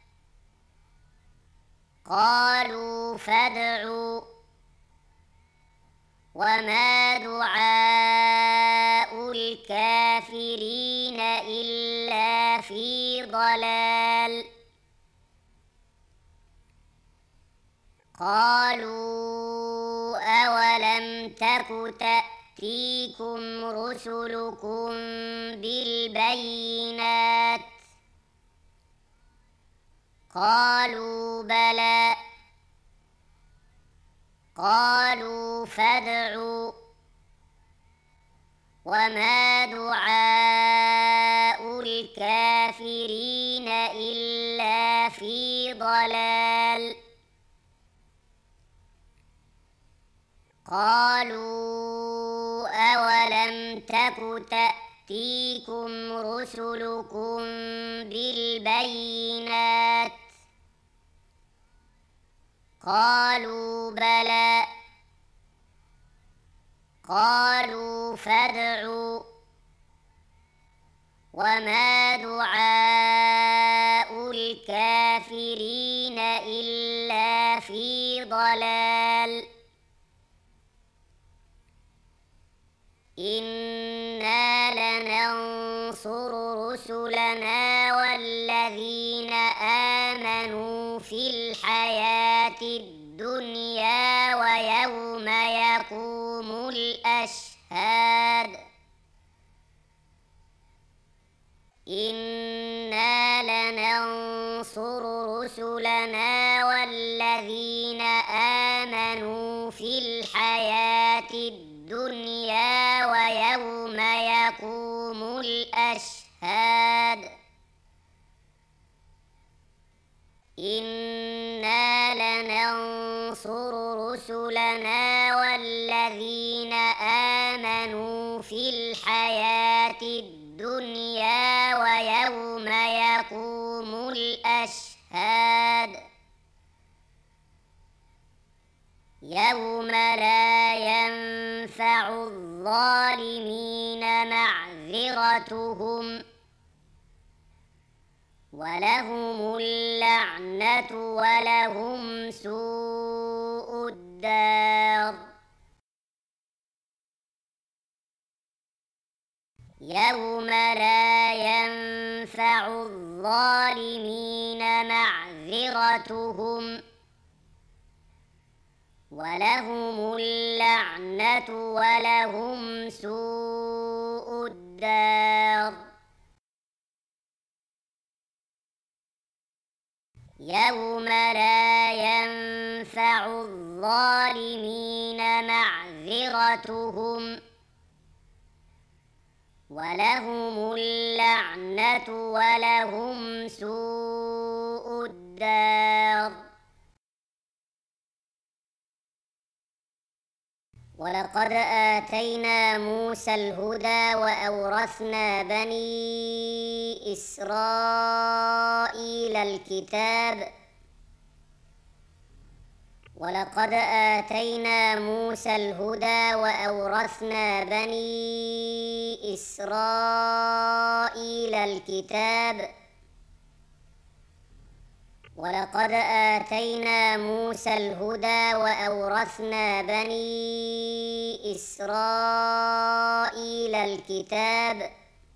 قالوا فادعوا وما دعاء الكافرين إلا في ضلال. قالوا أولم تك تأتيكم رسلكم بالبينات قالوا بلى قالوا فادعوا وما دعاء الكافرين إلا في ضلال. قالوا أولم تك تأتيكم رسلكم بالبينات قالوا بلى قالوا فادعوا وما دعاء الكافرين إلا في ضلال. إنا لننصر رسلنا والذين آمنوا في الحياة الدنيا ويوم يقوم الأشهاد. إنا لننصر رسلنا والذين آمنوا في الحياة الدنيا ويوم يقوم الأشهاد. إنا لننصر رسلنا والذين آمنوا في الحياة الدنيا ويوم يقوم الأشهاد. يوم لا ينفع الظالمين معذرتهم ولهم اللعنة ولهم سوء الدار. يوم لا ينفع الظالمين معذرتهم ولهم اللعنة ولهم سوء الدار. يوم لا ينفع الظالمين معذرتهم ولهم اللعنة ولهم سوء الدار. ولقد آتينا موسى الهدى وأورثنا بني إسرائيل الكتاب ولقد آتينا موسى الهدى وأورثنا بني إسرائيل الكتاب ولقد آتينا موسى الهدى وأورثنا بني إسرائيل الكتاب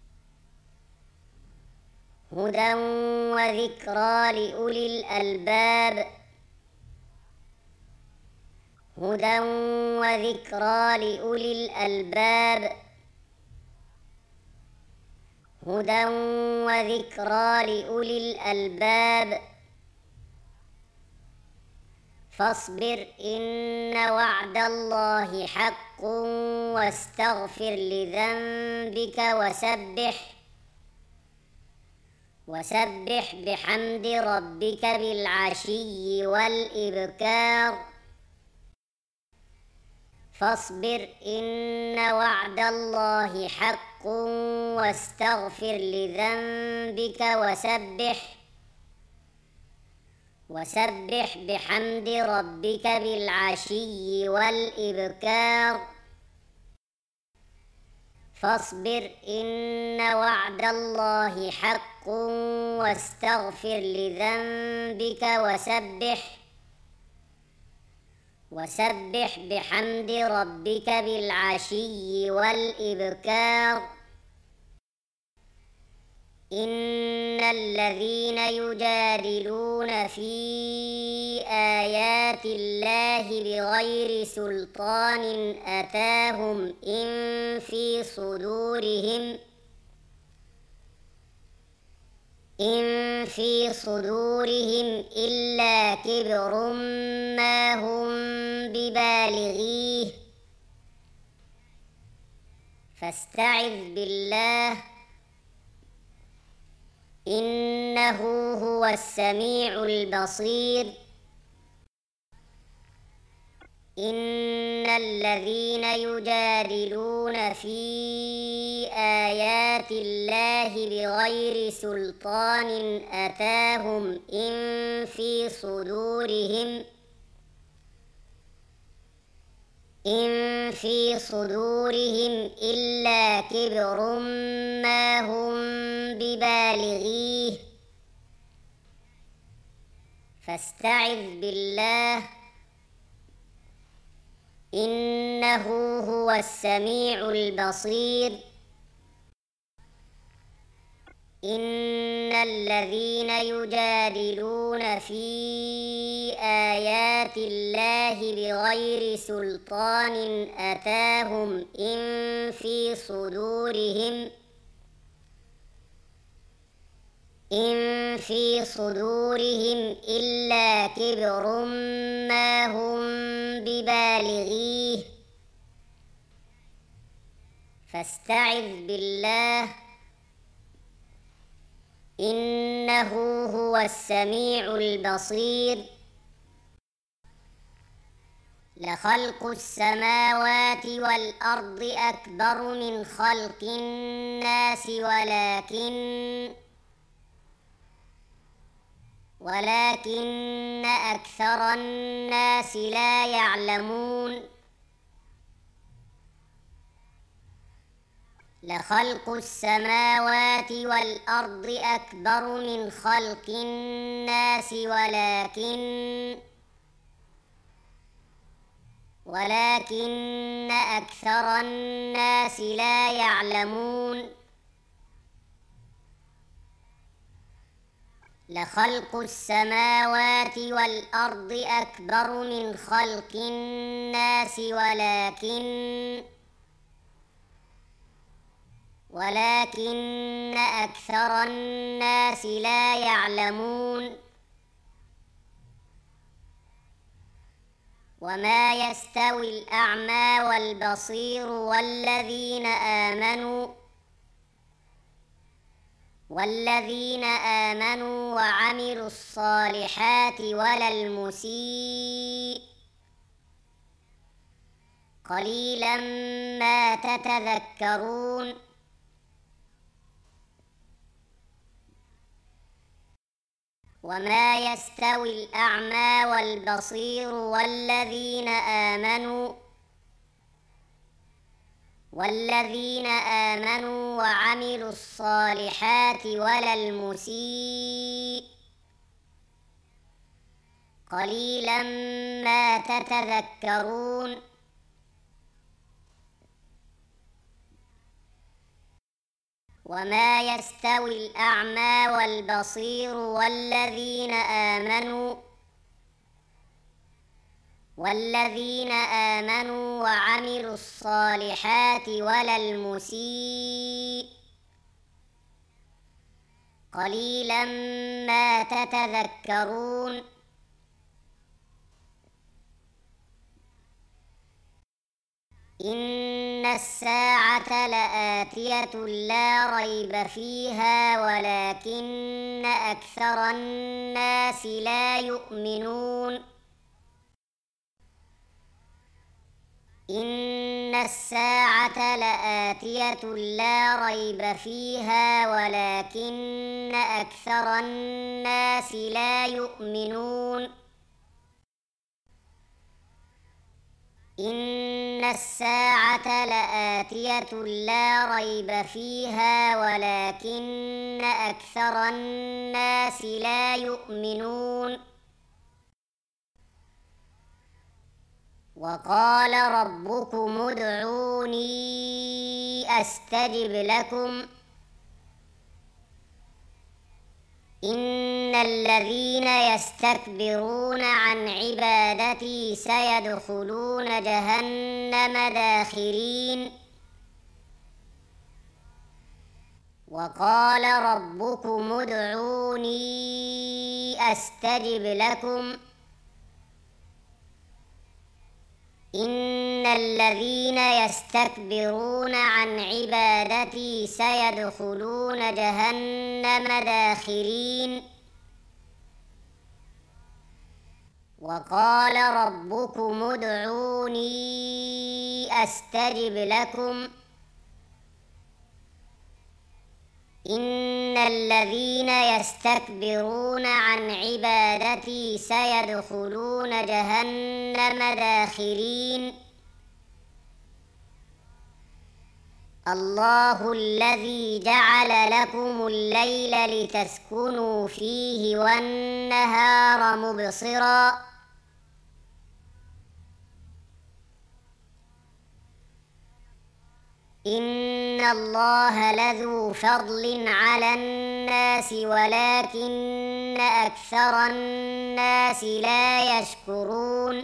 هدى وذكرى لأولي الألباب هدى وذكرى لأولي الألباب هدى وذكرى لأولي الألباب. فاصبر إن وعد الله حق واستغفر لذنبك وسبح وسبح بحمد ربك بالعشي والإبكار. فاصبر إن وعد الله حق واستغفر لذنبك وسبح وسبح بحمد ربك بالعشي والإبكار. فاصبر إن وعد الله حق واستغفر لذنبك وسبح وسبح بحمد ربك بالعشي والإبكار. إن الذين يجادلون في آيات الله بغير سلطان أتاهم إن في صدورهم إن في صدورهم إلا كبر ما هم ببالغيه فاستعذ بالله إنه هو السميع البصير. إن الذين يجادلون في آيات الله بغير سلطان أتاهم إن في صدورهم إن في صدورهم إلا كبر ما هم ببالغيه فاستعذ بالله إنه هو السميع البصير. إن الذين يجادلون في آيات الله بغير سلطان أتاهم إن في صدورهم إن في صدورهم إلا كبر ما هم ببالغيه فاستعذ بالله إنه هو السميع البصير. لخلق السماوات والأرض أكبر من خلق الناس ولكن ولكن أكثر الناس لا يعلمون. لخلق السماوات والأرض أكبر من خلق الناس ولكن ولكن. أكثر الناس لا يعلمون. لخلق السماوات والأرض أكبر من خلق الناس ولكن ولكن أكثر الناس لا يعلمون. وما يستوي الأعمى والبصير والذين آمنوا والذين آمنوا وعملوا الصالحات ولا المسيء قليلا ما تتذكرون وما يستوي الأعمى والبصير والذين آمنوا والذين آمنوا وعملوا الصالحات ولا المسيء قليلا ما تتذكرون وما يستوي الأعمى والبصير والذين آمنوا والذين آمنوا وعملوا الصالحات ولا المسيء قليلا ما تتذكرون إن الساعة لآتية لا ريب فيها ولكن أكثر الناس لا يؤمنون إن الساعة لآتية لا ريب فيها ولكن أكثر الناس لا يؤمنون إن الساعة لآتية لا ريب فيها ولكن أكثر الناس لا يؤمنون وقال ربكم ادعوني أستجب لكم إن الذين يستكبرون عن عبادتي سيدخلون جهنم داخرين وقال ربكم ادعوني أستجب لكم إن الذين يستكبرون عن عبادتي سيدخلون جهنم داخرين وقال ربكم ادعوني أستجب لكم إن الذين يستكبرون عن عبادتي سيدخلون جهنم داخرين الله الذي جعل لكم الليل لتسكنوا فيه والنهار مبصرا إن الله لذو فضل على الناس ولكن أكثر الناس لا يشكرون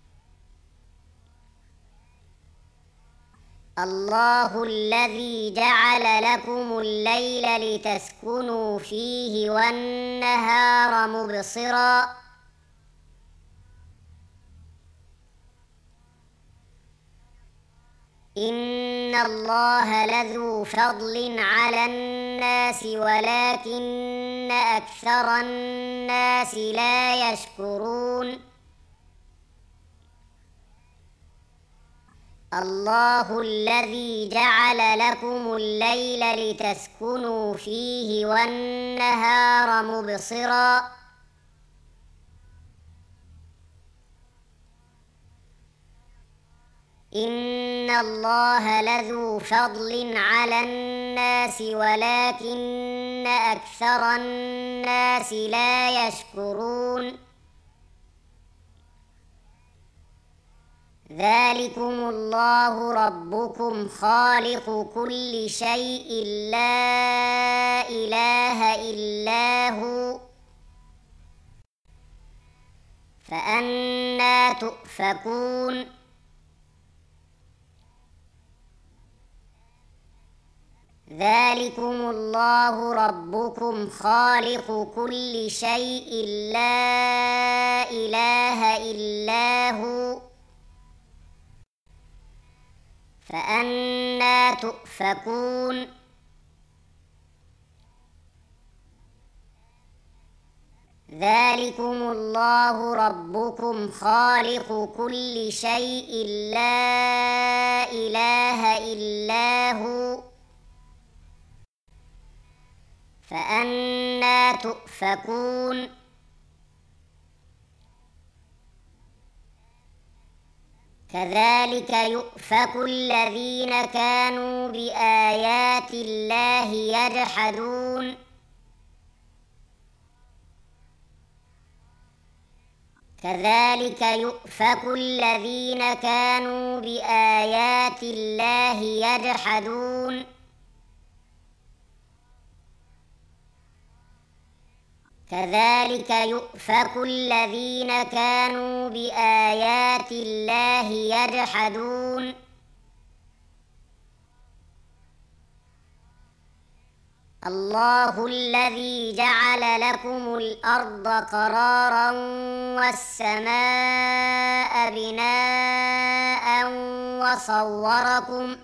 الله الذي جعل لكم الليل لتسكنوا فيه والنهار مبصرا إن الله لذو فضل على الناس ولكن أكثر الناس لا يشكرون الله الذي جعل لكم الليل لتسكنوا فيه والنهار مبصرا إن الله لذو فضل على الناس ولكن أكثر الناس لا يشكرون ذلكم الله ربكم خالق كل شيء لا إله إلا هو فأنى تؤفكون ذلكم الله ربكم خالق كل شيء لا إله إلا هو فأنى تؤفكون ذلكم الله ربكم خالق كل شيء لا إله إلا هو فأنى تؤفكون كذلك يؤفك الذين كانوا بآيات الله يجحدون كذلك يؤفك الذين كانوا بآيات الله يجحدون كذلك يؤفك الذين كانوا بآيات الله يجحدون الله الذي جعل لكم الأرض قرارا والسماء بناء وصوركم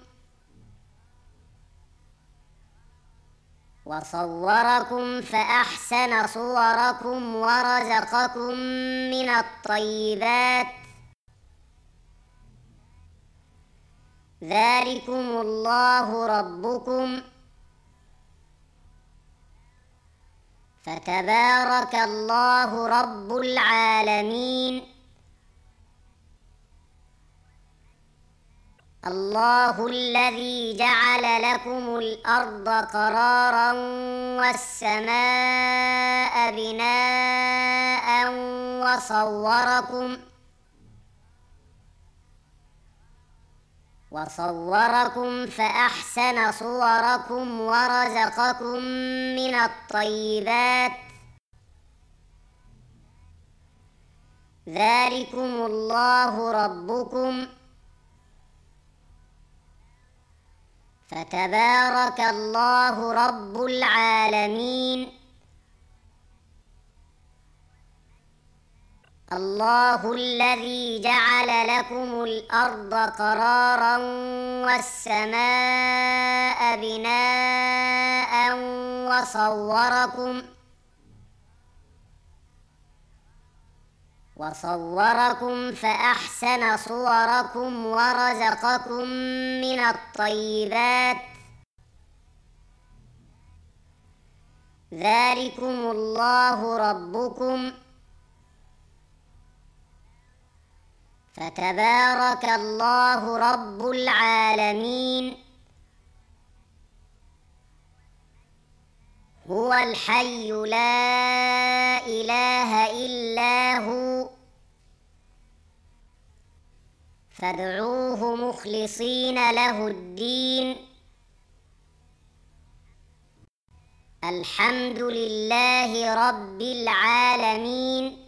وصوركم فأحسن صوركم ورزقكم من الطيبات ذلكم الله ربكم فتبارك الله رب العالمين الله الذي جعل لكم الأرض قرارا والسماء بناء وصوركم وصوركم فأحسن صوركم ورزقكم من الطيبات ذلكم الله ربكم فتبارك الله رب العالمين الله الذي جعل لكم الأرض قرارا والسماء بناء وصوركم وصوركم فأحسن صوركم ورزقكم من الطيبات ذلكم الله ربكم فتبارك الله رب العالمين هو الحي لا إله إلا هو فادعوه مخلصين له الدين الحمد لله رب العالمين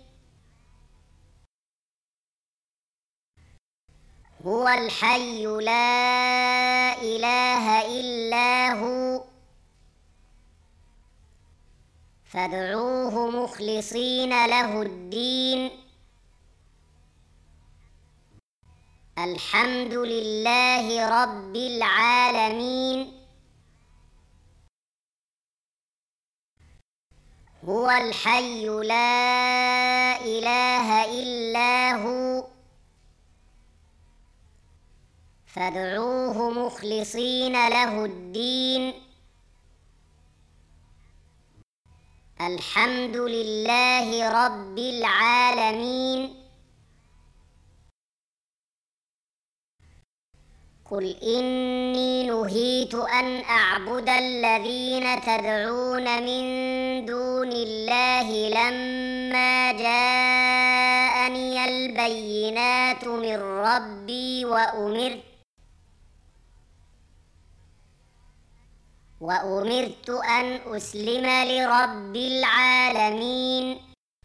هو الحي لا إله إلا هو فادعوه مخلصين له الدين الحمد لله رب العالمين هو الحي لا إله إلا هو فادعوه مخلصين له الدين الحمد لله رب العالمين قل إني نهيت أن أعبد الذين تدعون من دون الله لما جاءني البينات من ربي وأمرت وأمرت أن أسلم لرب العالمين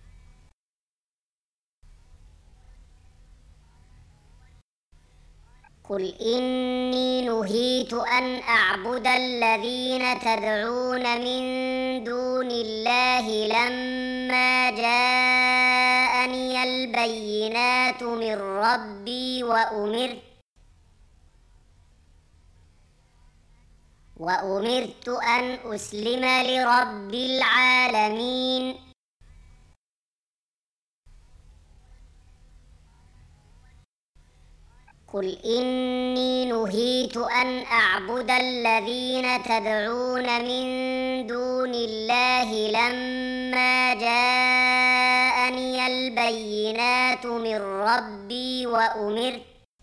قل إني نهيت أن أعبد الذين تدعون من دون الله لما جاءني البينات من ربي وأمرت وأمرت أن أسلم لرب العالمين قل إني نهيت أن أعبد الذين تدعون من دون الله لما جاءني البينات من ربي وأمرت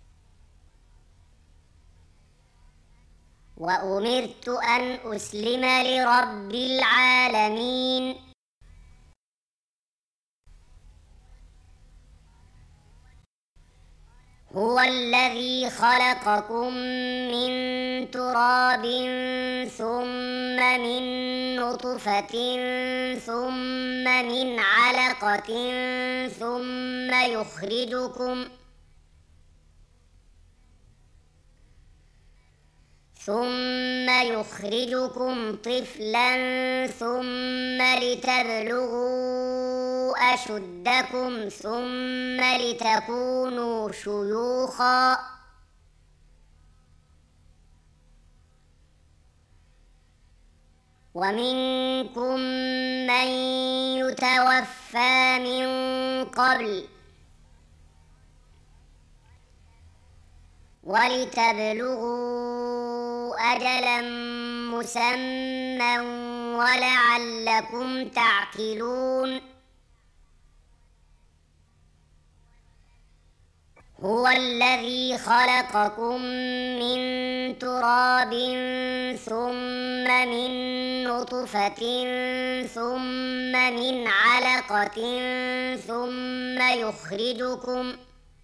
وأمرت أن أسلم لرب العالمين هو الذي خلقكم من تراب ثم من نطفة ثم من علقة ثم يخرجكم ثم يخرجكم طفلا ثم لتبلغوا أشدكم ثم لتكونوا شيوخا ومنكم من يتوفى من قبل ولتبلغوا أجلا مسمى ولعلكم تعقلون هو الذي خلقكم من تراب ثم من نطفة ثم من علقة ثم يخرجكم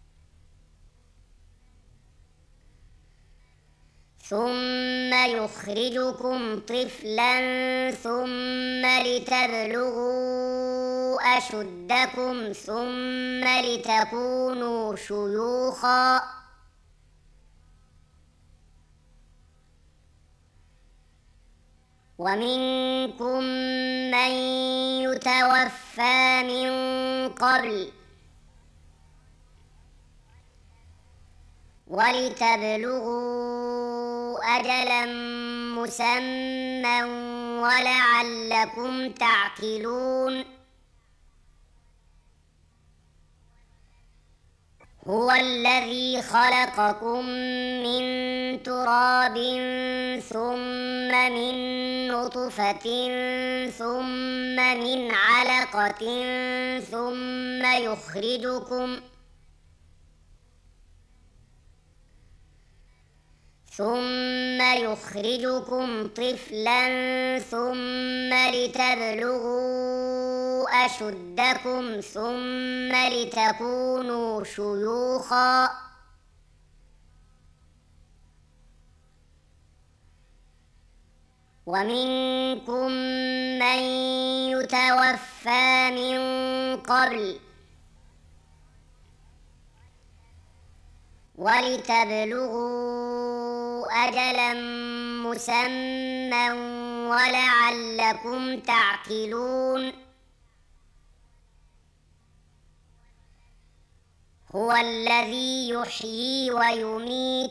ثم يخرجكم طفلا ثم لتبلغوا أشدكم ثم لتكونوا شيوخا ومنكم من يتوفى من قبل ولتبلغوا أجلا مسمى ولعلكم تعقلون هو الذي خلقكم من تراب ثم من نطفة ثم من علقة ثم يخرجكم ثم يخرجكم طفلا ثم لتبلغوا أشدكم ثم لتكونوا شيوخا ومنكم من يتوفى من قبل ولتبلغوا أجلا مسمى ولعلكم تعقلون هو الذي يحيي ويميت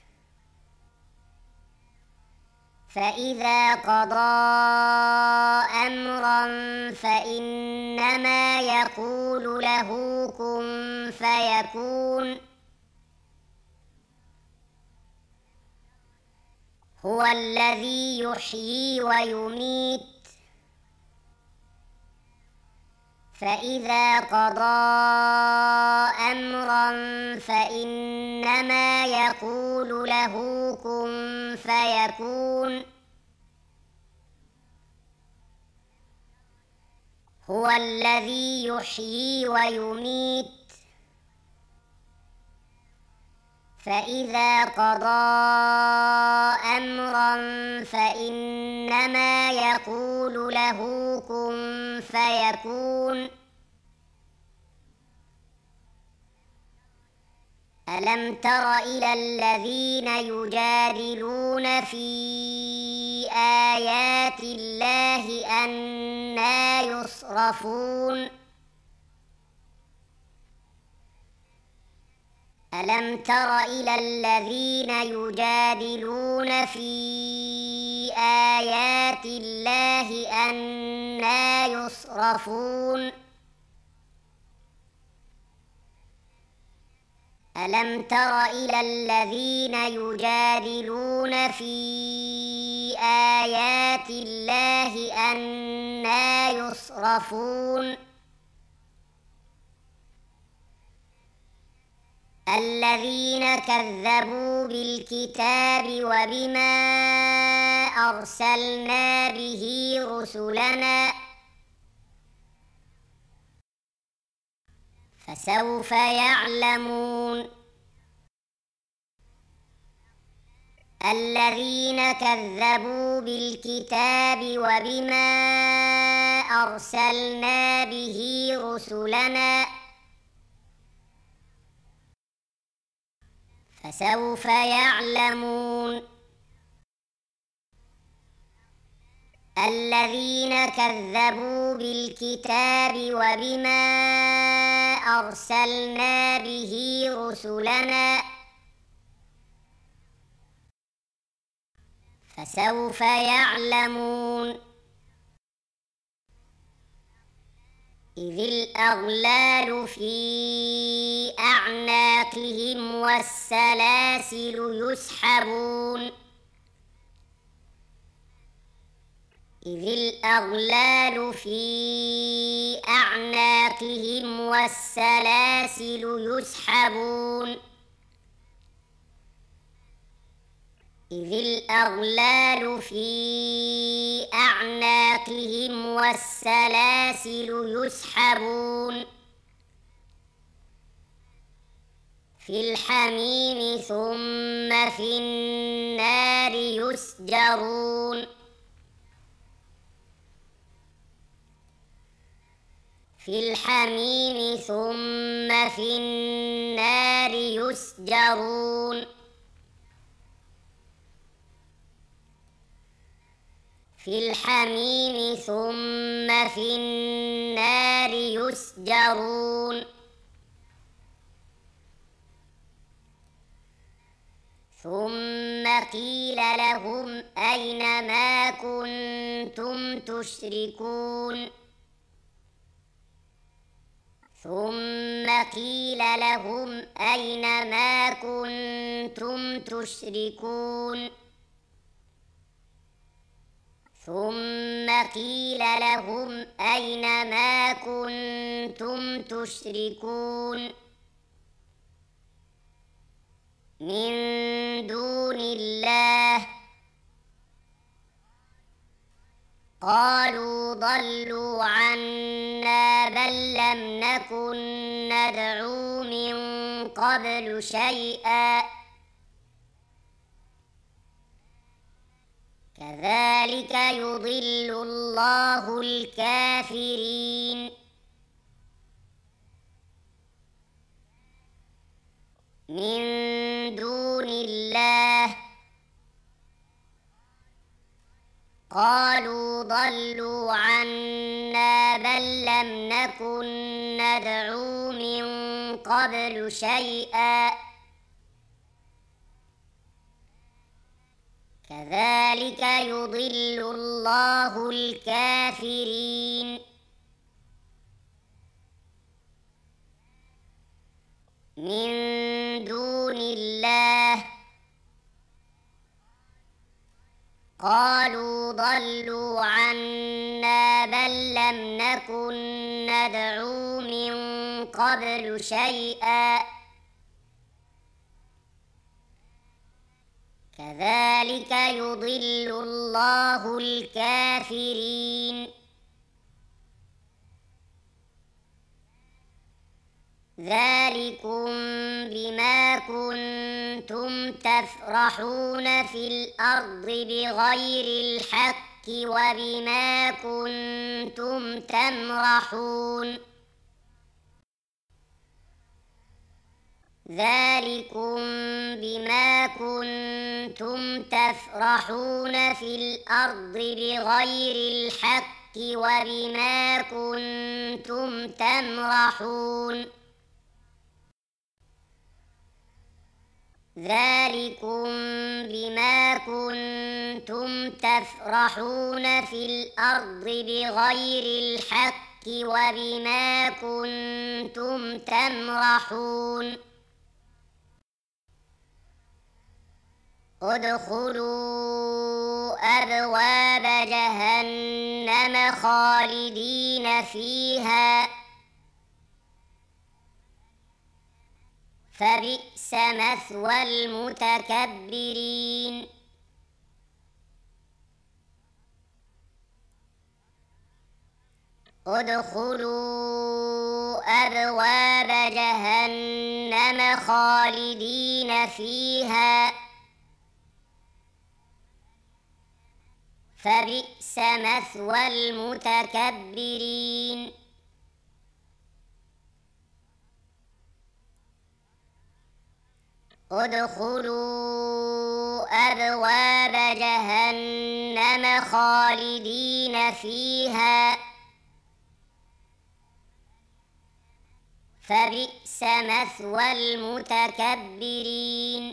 فإذا قضى أمرا فإنما يقول له كن فيكون هو الذي يحيي ويميت فإذا قضى أمرا فإنما يقول له كن فيكون هو الذي يحيي ويميت فإذا قضى أمرا فإنما يقول له كن فيكون ألم تر إلى الذين يجادلون في آيات الله أنى يصرفون ألم تر إلى الذين يجادلون في آيات الله أنى يصرفون ألم تر إلى الذين يجادلون في آيات الله أنى يصرفون الذين كذبوا بالكتاب وبما أرسلنا به رسلنا فسوف يعلمون الذين كذبوا بالكتاب وبما أرسلنا به رسلنا فسوف يعلمون الذين كذبوا بالكتاب وبما أرسلنا به رسلنا فسوف يعلمون إذ الأغلال في أعناقهم والسلاسل يسحبون إذ الأغلال في أعناقهم والسلاسل يسحبون إذ الأغلال في أعناقهم والسلاسل يسحبون في الحميم ثم في النار يسجرون في الحميم ثم في النار يسجرون في الحميم ثم في النار يسجرون ثم قيل لهم أين ما كنتم تشركون ثم قيل لهم أين ما كنتم تشركون ثم قيل لهم أين ما كنتم تشركون من دون الله قالوا ضلوا عنا بل لم نكن ندعو من قبل شيئا كذلك يضل الله الكافرين من دون الله قالوا ضلوا عنا بل لم نكن ندعو من قبل شيئا كذلك يضل الله الكافرين من دون الله قالوا ضلوا عنا بل لم نكن ندعو من قبل شيئا كذلك يضل الله الكافرين ذلكم بما كنتم تفرحون في الأرض بغير الحق وبما كنتم تمرحون ذلكم بما كنتم تفرحون في الأرض بغير الحق وبما كنتم تمرحون ذلكم بما كنتم تفرحون في الأرض بغير الحق وبما كنتم تمرحون ادخلوا أبواب جهنم خالدين فيها فبئس مثوى المتكبرين ادخلوا أبواب جهنم خالدين فيها فبئس مثوى المتكبرين ادخلوا أبواب جهنم خالدين فيها فبئس مثوى المتكبرين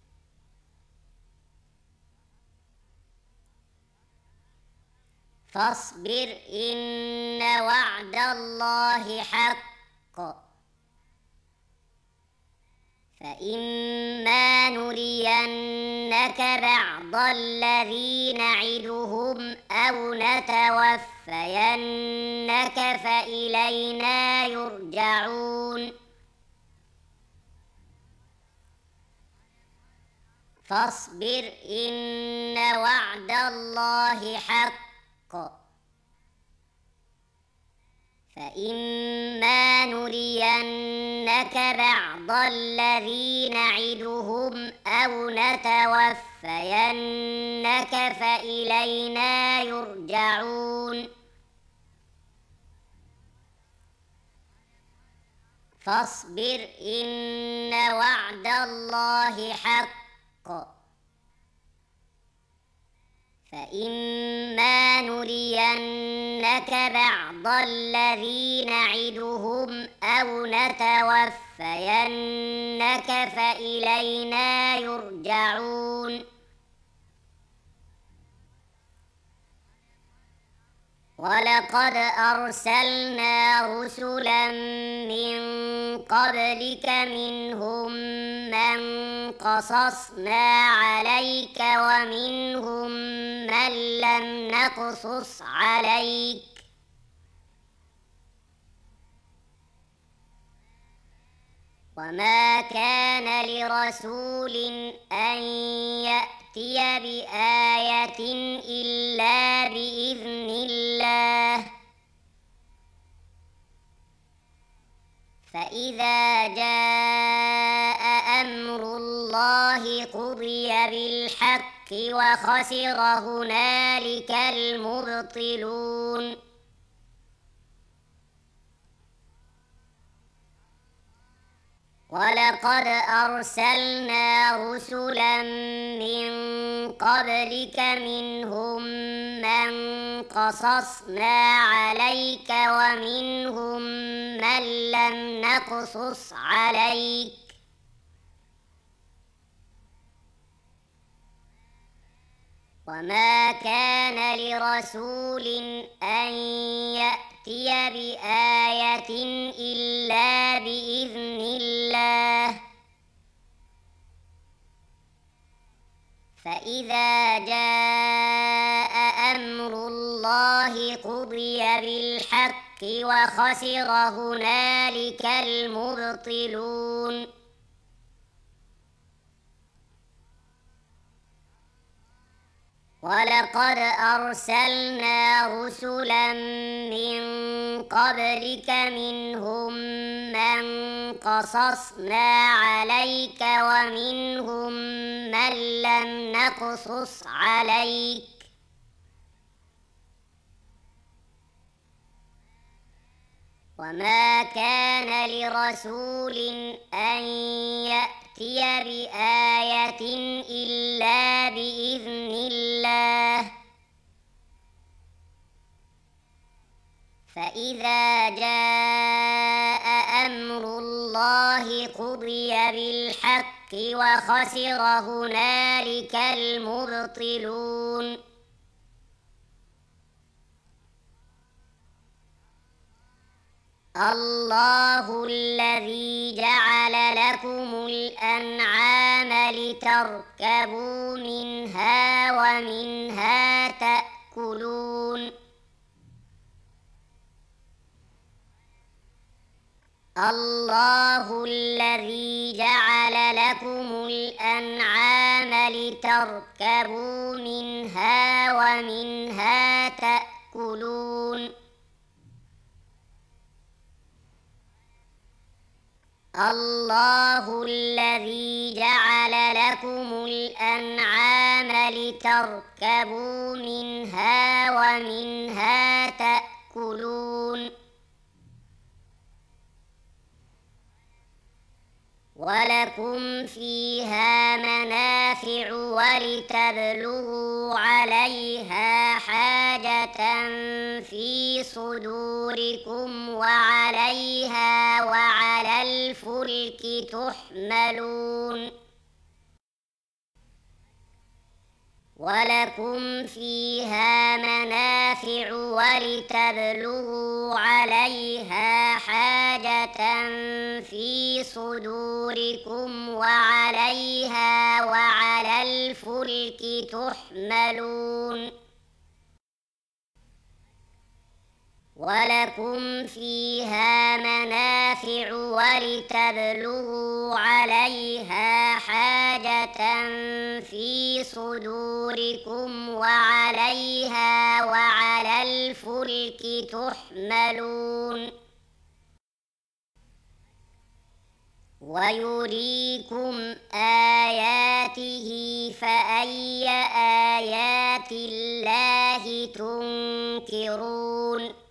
فاصبر إن وعد الله حق فإما نرينك بعض الذي نعدهم أو نتوفينك فإلينا يرجعون فاصبر إن وعد الله حق فإما نرينك بعض الذي نعدهم أو نتوفينك فإلينا يرجعون فاصبر إن وعد الله حق فإما نرينك بعض الذي نعدهم أو نتوفينك فإلينا يرجعون ولقد أرسلنا رسلا من قبلك منهم من قصصنا عليك ومنهم من لم نقصص عليك وما كان لرسول أن يأتي بآية إلا بإذن الله فإذا جاء أمر الله قضي بالحق وخسر هنالك المبطلون ولقد أرسلنا رسلا من قبلك منهم من قصصنا عليك ومنهم من لم نقصص عليك وما كان لرسول أن يأتي بآية إلا بإذن الله فإذا جاء أمر الله قضي بالحق وخسر هنالك المبطلون ولقد أرسلنا رسلا من قبلك منهم من قصصنا عليك ومنهم من لم نقصص عليك وما كان لرسول أن يأتي بآية إلا بإذن الله فإذا جاء أمر الله قضي بالحق وخسر هنالك المبطلون الله الذي جعل لكم الأنعام لتركبوا منها ومنها تأكلون الله الذي جعل لكم الأنعام لتركبوا منها ومنها تأكلون الله الذي جعل لكم الأنعام لتركبوا منها ومنها تأكلون ولكم فيها منافع ولتبلغوا عليها حاجة في صدوركم وعليها وعلى الفلك تحملون ولكم فيها منافع ولتبلغوا عليها حاجة في صدوركم وعليها وعلى الفلك تحملون ولكم فيها منافع ولتبلغوا عليها حاجة في صدوركم وعليها وعلى الفلك تحملون ويريكم آياته فأي آيات الله تنكرون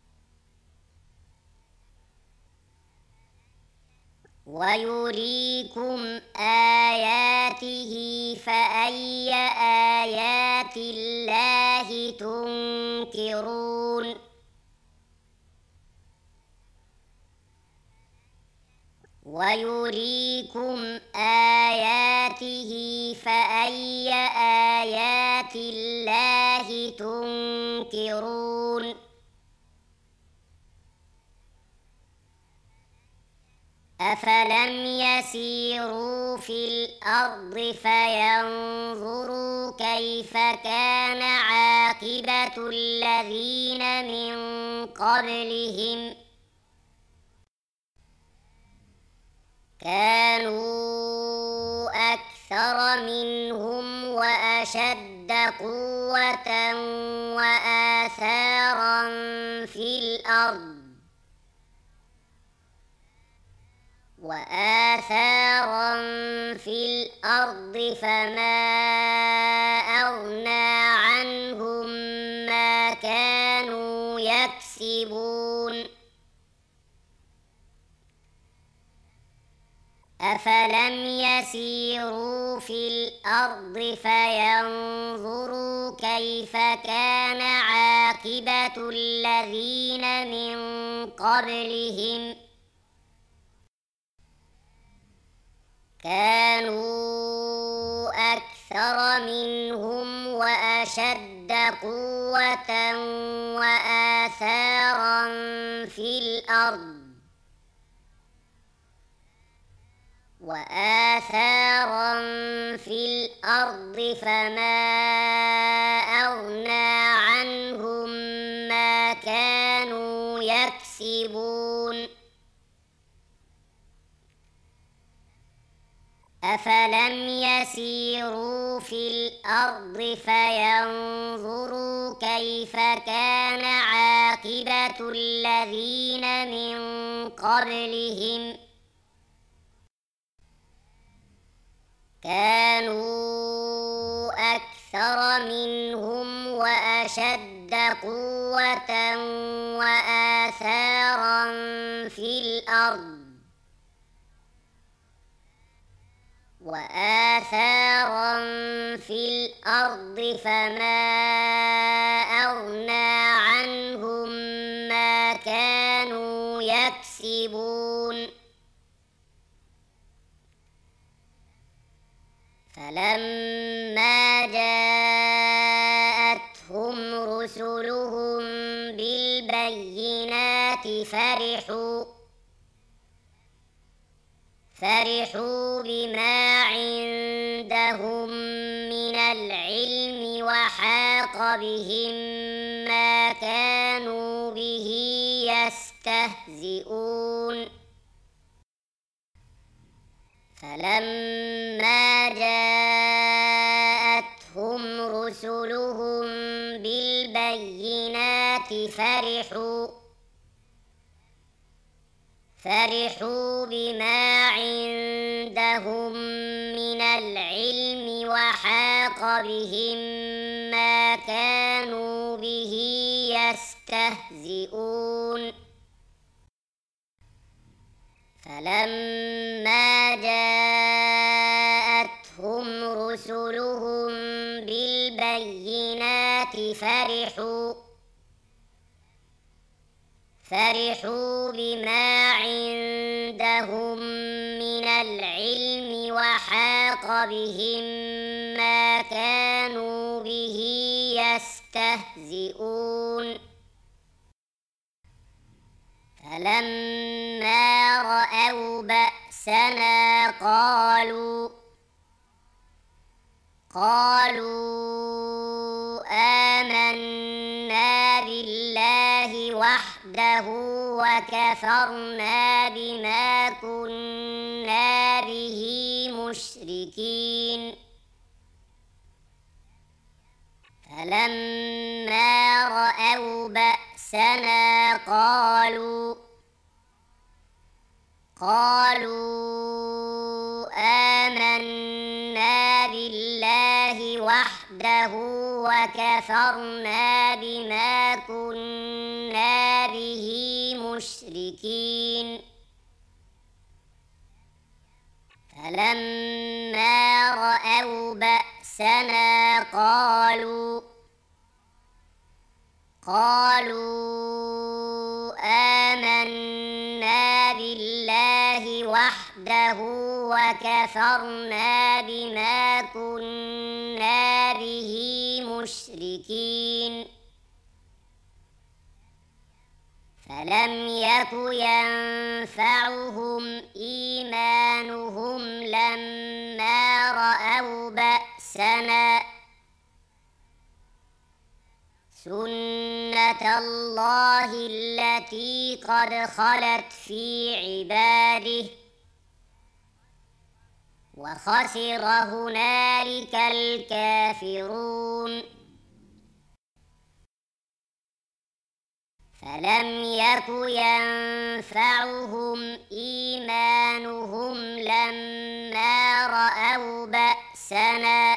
ويريكم آياته فأي آيات الله تنكرون ويريكم آياته فأي آيات الله تنكرون أفلم يسيروا في الأرض فينظروا كيف كان عاقبة الذين من قبلهم كانوا أكثر منهم وأشد قوة وآثارا في الأرض وآثارا في الأرض فما أغنى عنهم ما كانوا يكسبون أفلم يسيروا في الأرض فينظروا كيف كان عاقبة الذين من قبلهم كانوا أكثر منهم وأشد قوة وآثارا في الأرض وآثارا في الأرض فما أغنى عنهم ما كانوا يكسبون أفلم يسيروا في الأرض فينظروا كيف كان عاقبة الذين من قبلهم كانوا أكثر منهم وأشد قوة وآثارا في الأرض وآثارا في الأرض فما أغنى عنهم ما كانوا يكسبون فلما جاءتهم رسلهم بالبينات فرحوا فرحوا بما عندهم من العلم وحاق بهم ما كانوا به يستهزئون فلما جاءتهم رسلهم بالبينات فرحوا فرحوا بما عندهم من العلم وحاق بهم ما كانوا به يستهزئون فلما جاءتهم رسلهم بالبينات فرحوا فرحوا بما عندهم من العلم وحاق بهم ما كانوا به يستهزئون فلما رأوا بأسنا قالوا قالوا آمنا بالله وحده وكفرنا بما كنا به مشركين فلما رأوا بأسنا قالوا قالوا آمنا بالله وحده وكفرنا بما كنا به مشركين فلما رأوا بأسنا قالوا قالوا آمنا بالله وحده وكفرنا بما كنا به مشركين فلم يك ينفعهم إيمانهم لما رأوا بأسنا سنة الله التي قد خلت في عباده وخسر هنالك الكافرون فلم يك ينفعهم إيمانهم لما رأوا بأسنا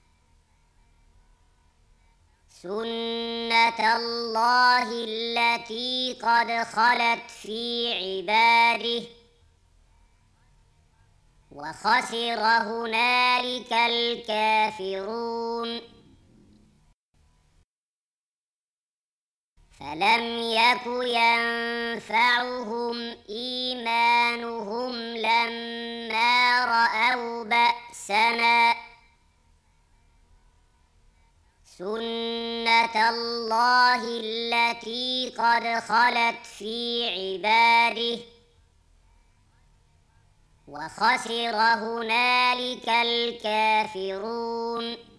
سنة الله التي قد خلت في عباده وخسر هنالك الكافرون فلم يك ينفعهم إيمانهم لما رأوا بأسنا سنة الله التي قد خلت في عباده وخسر هنالك الكافرون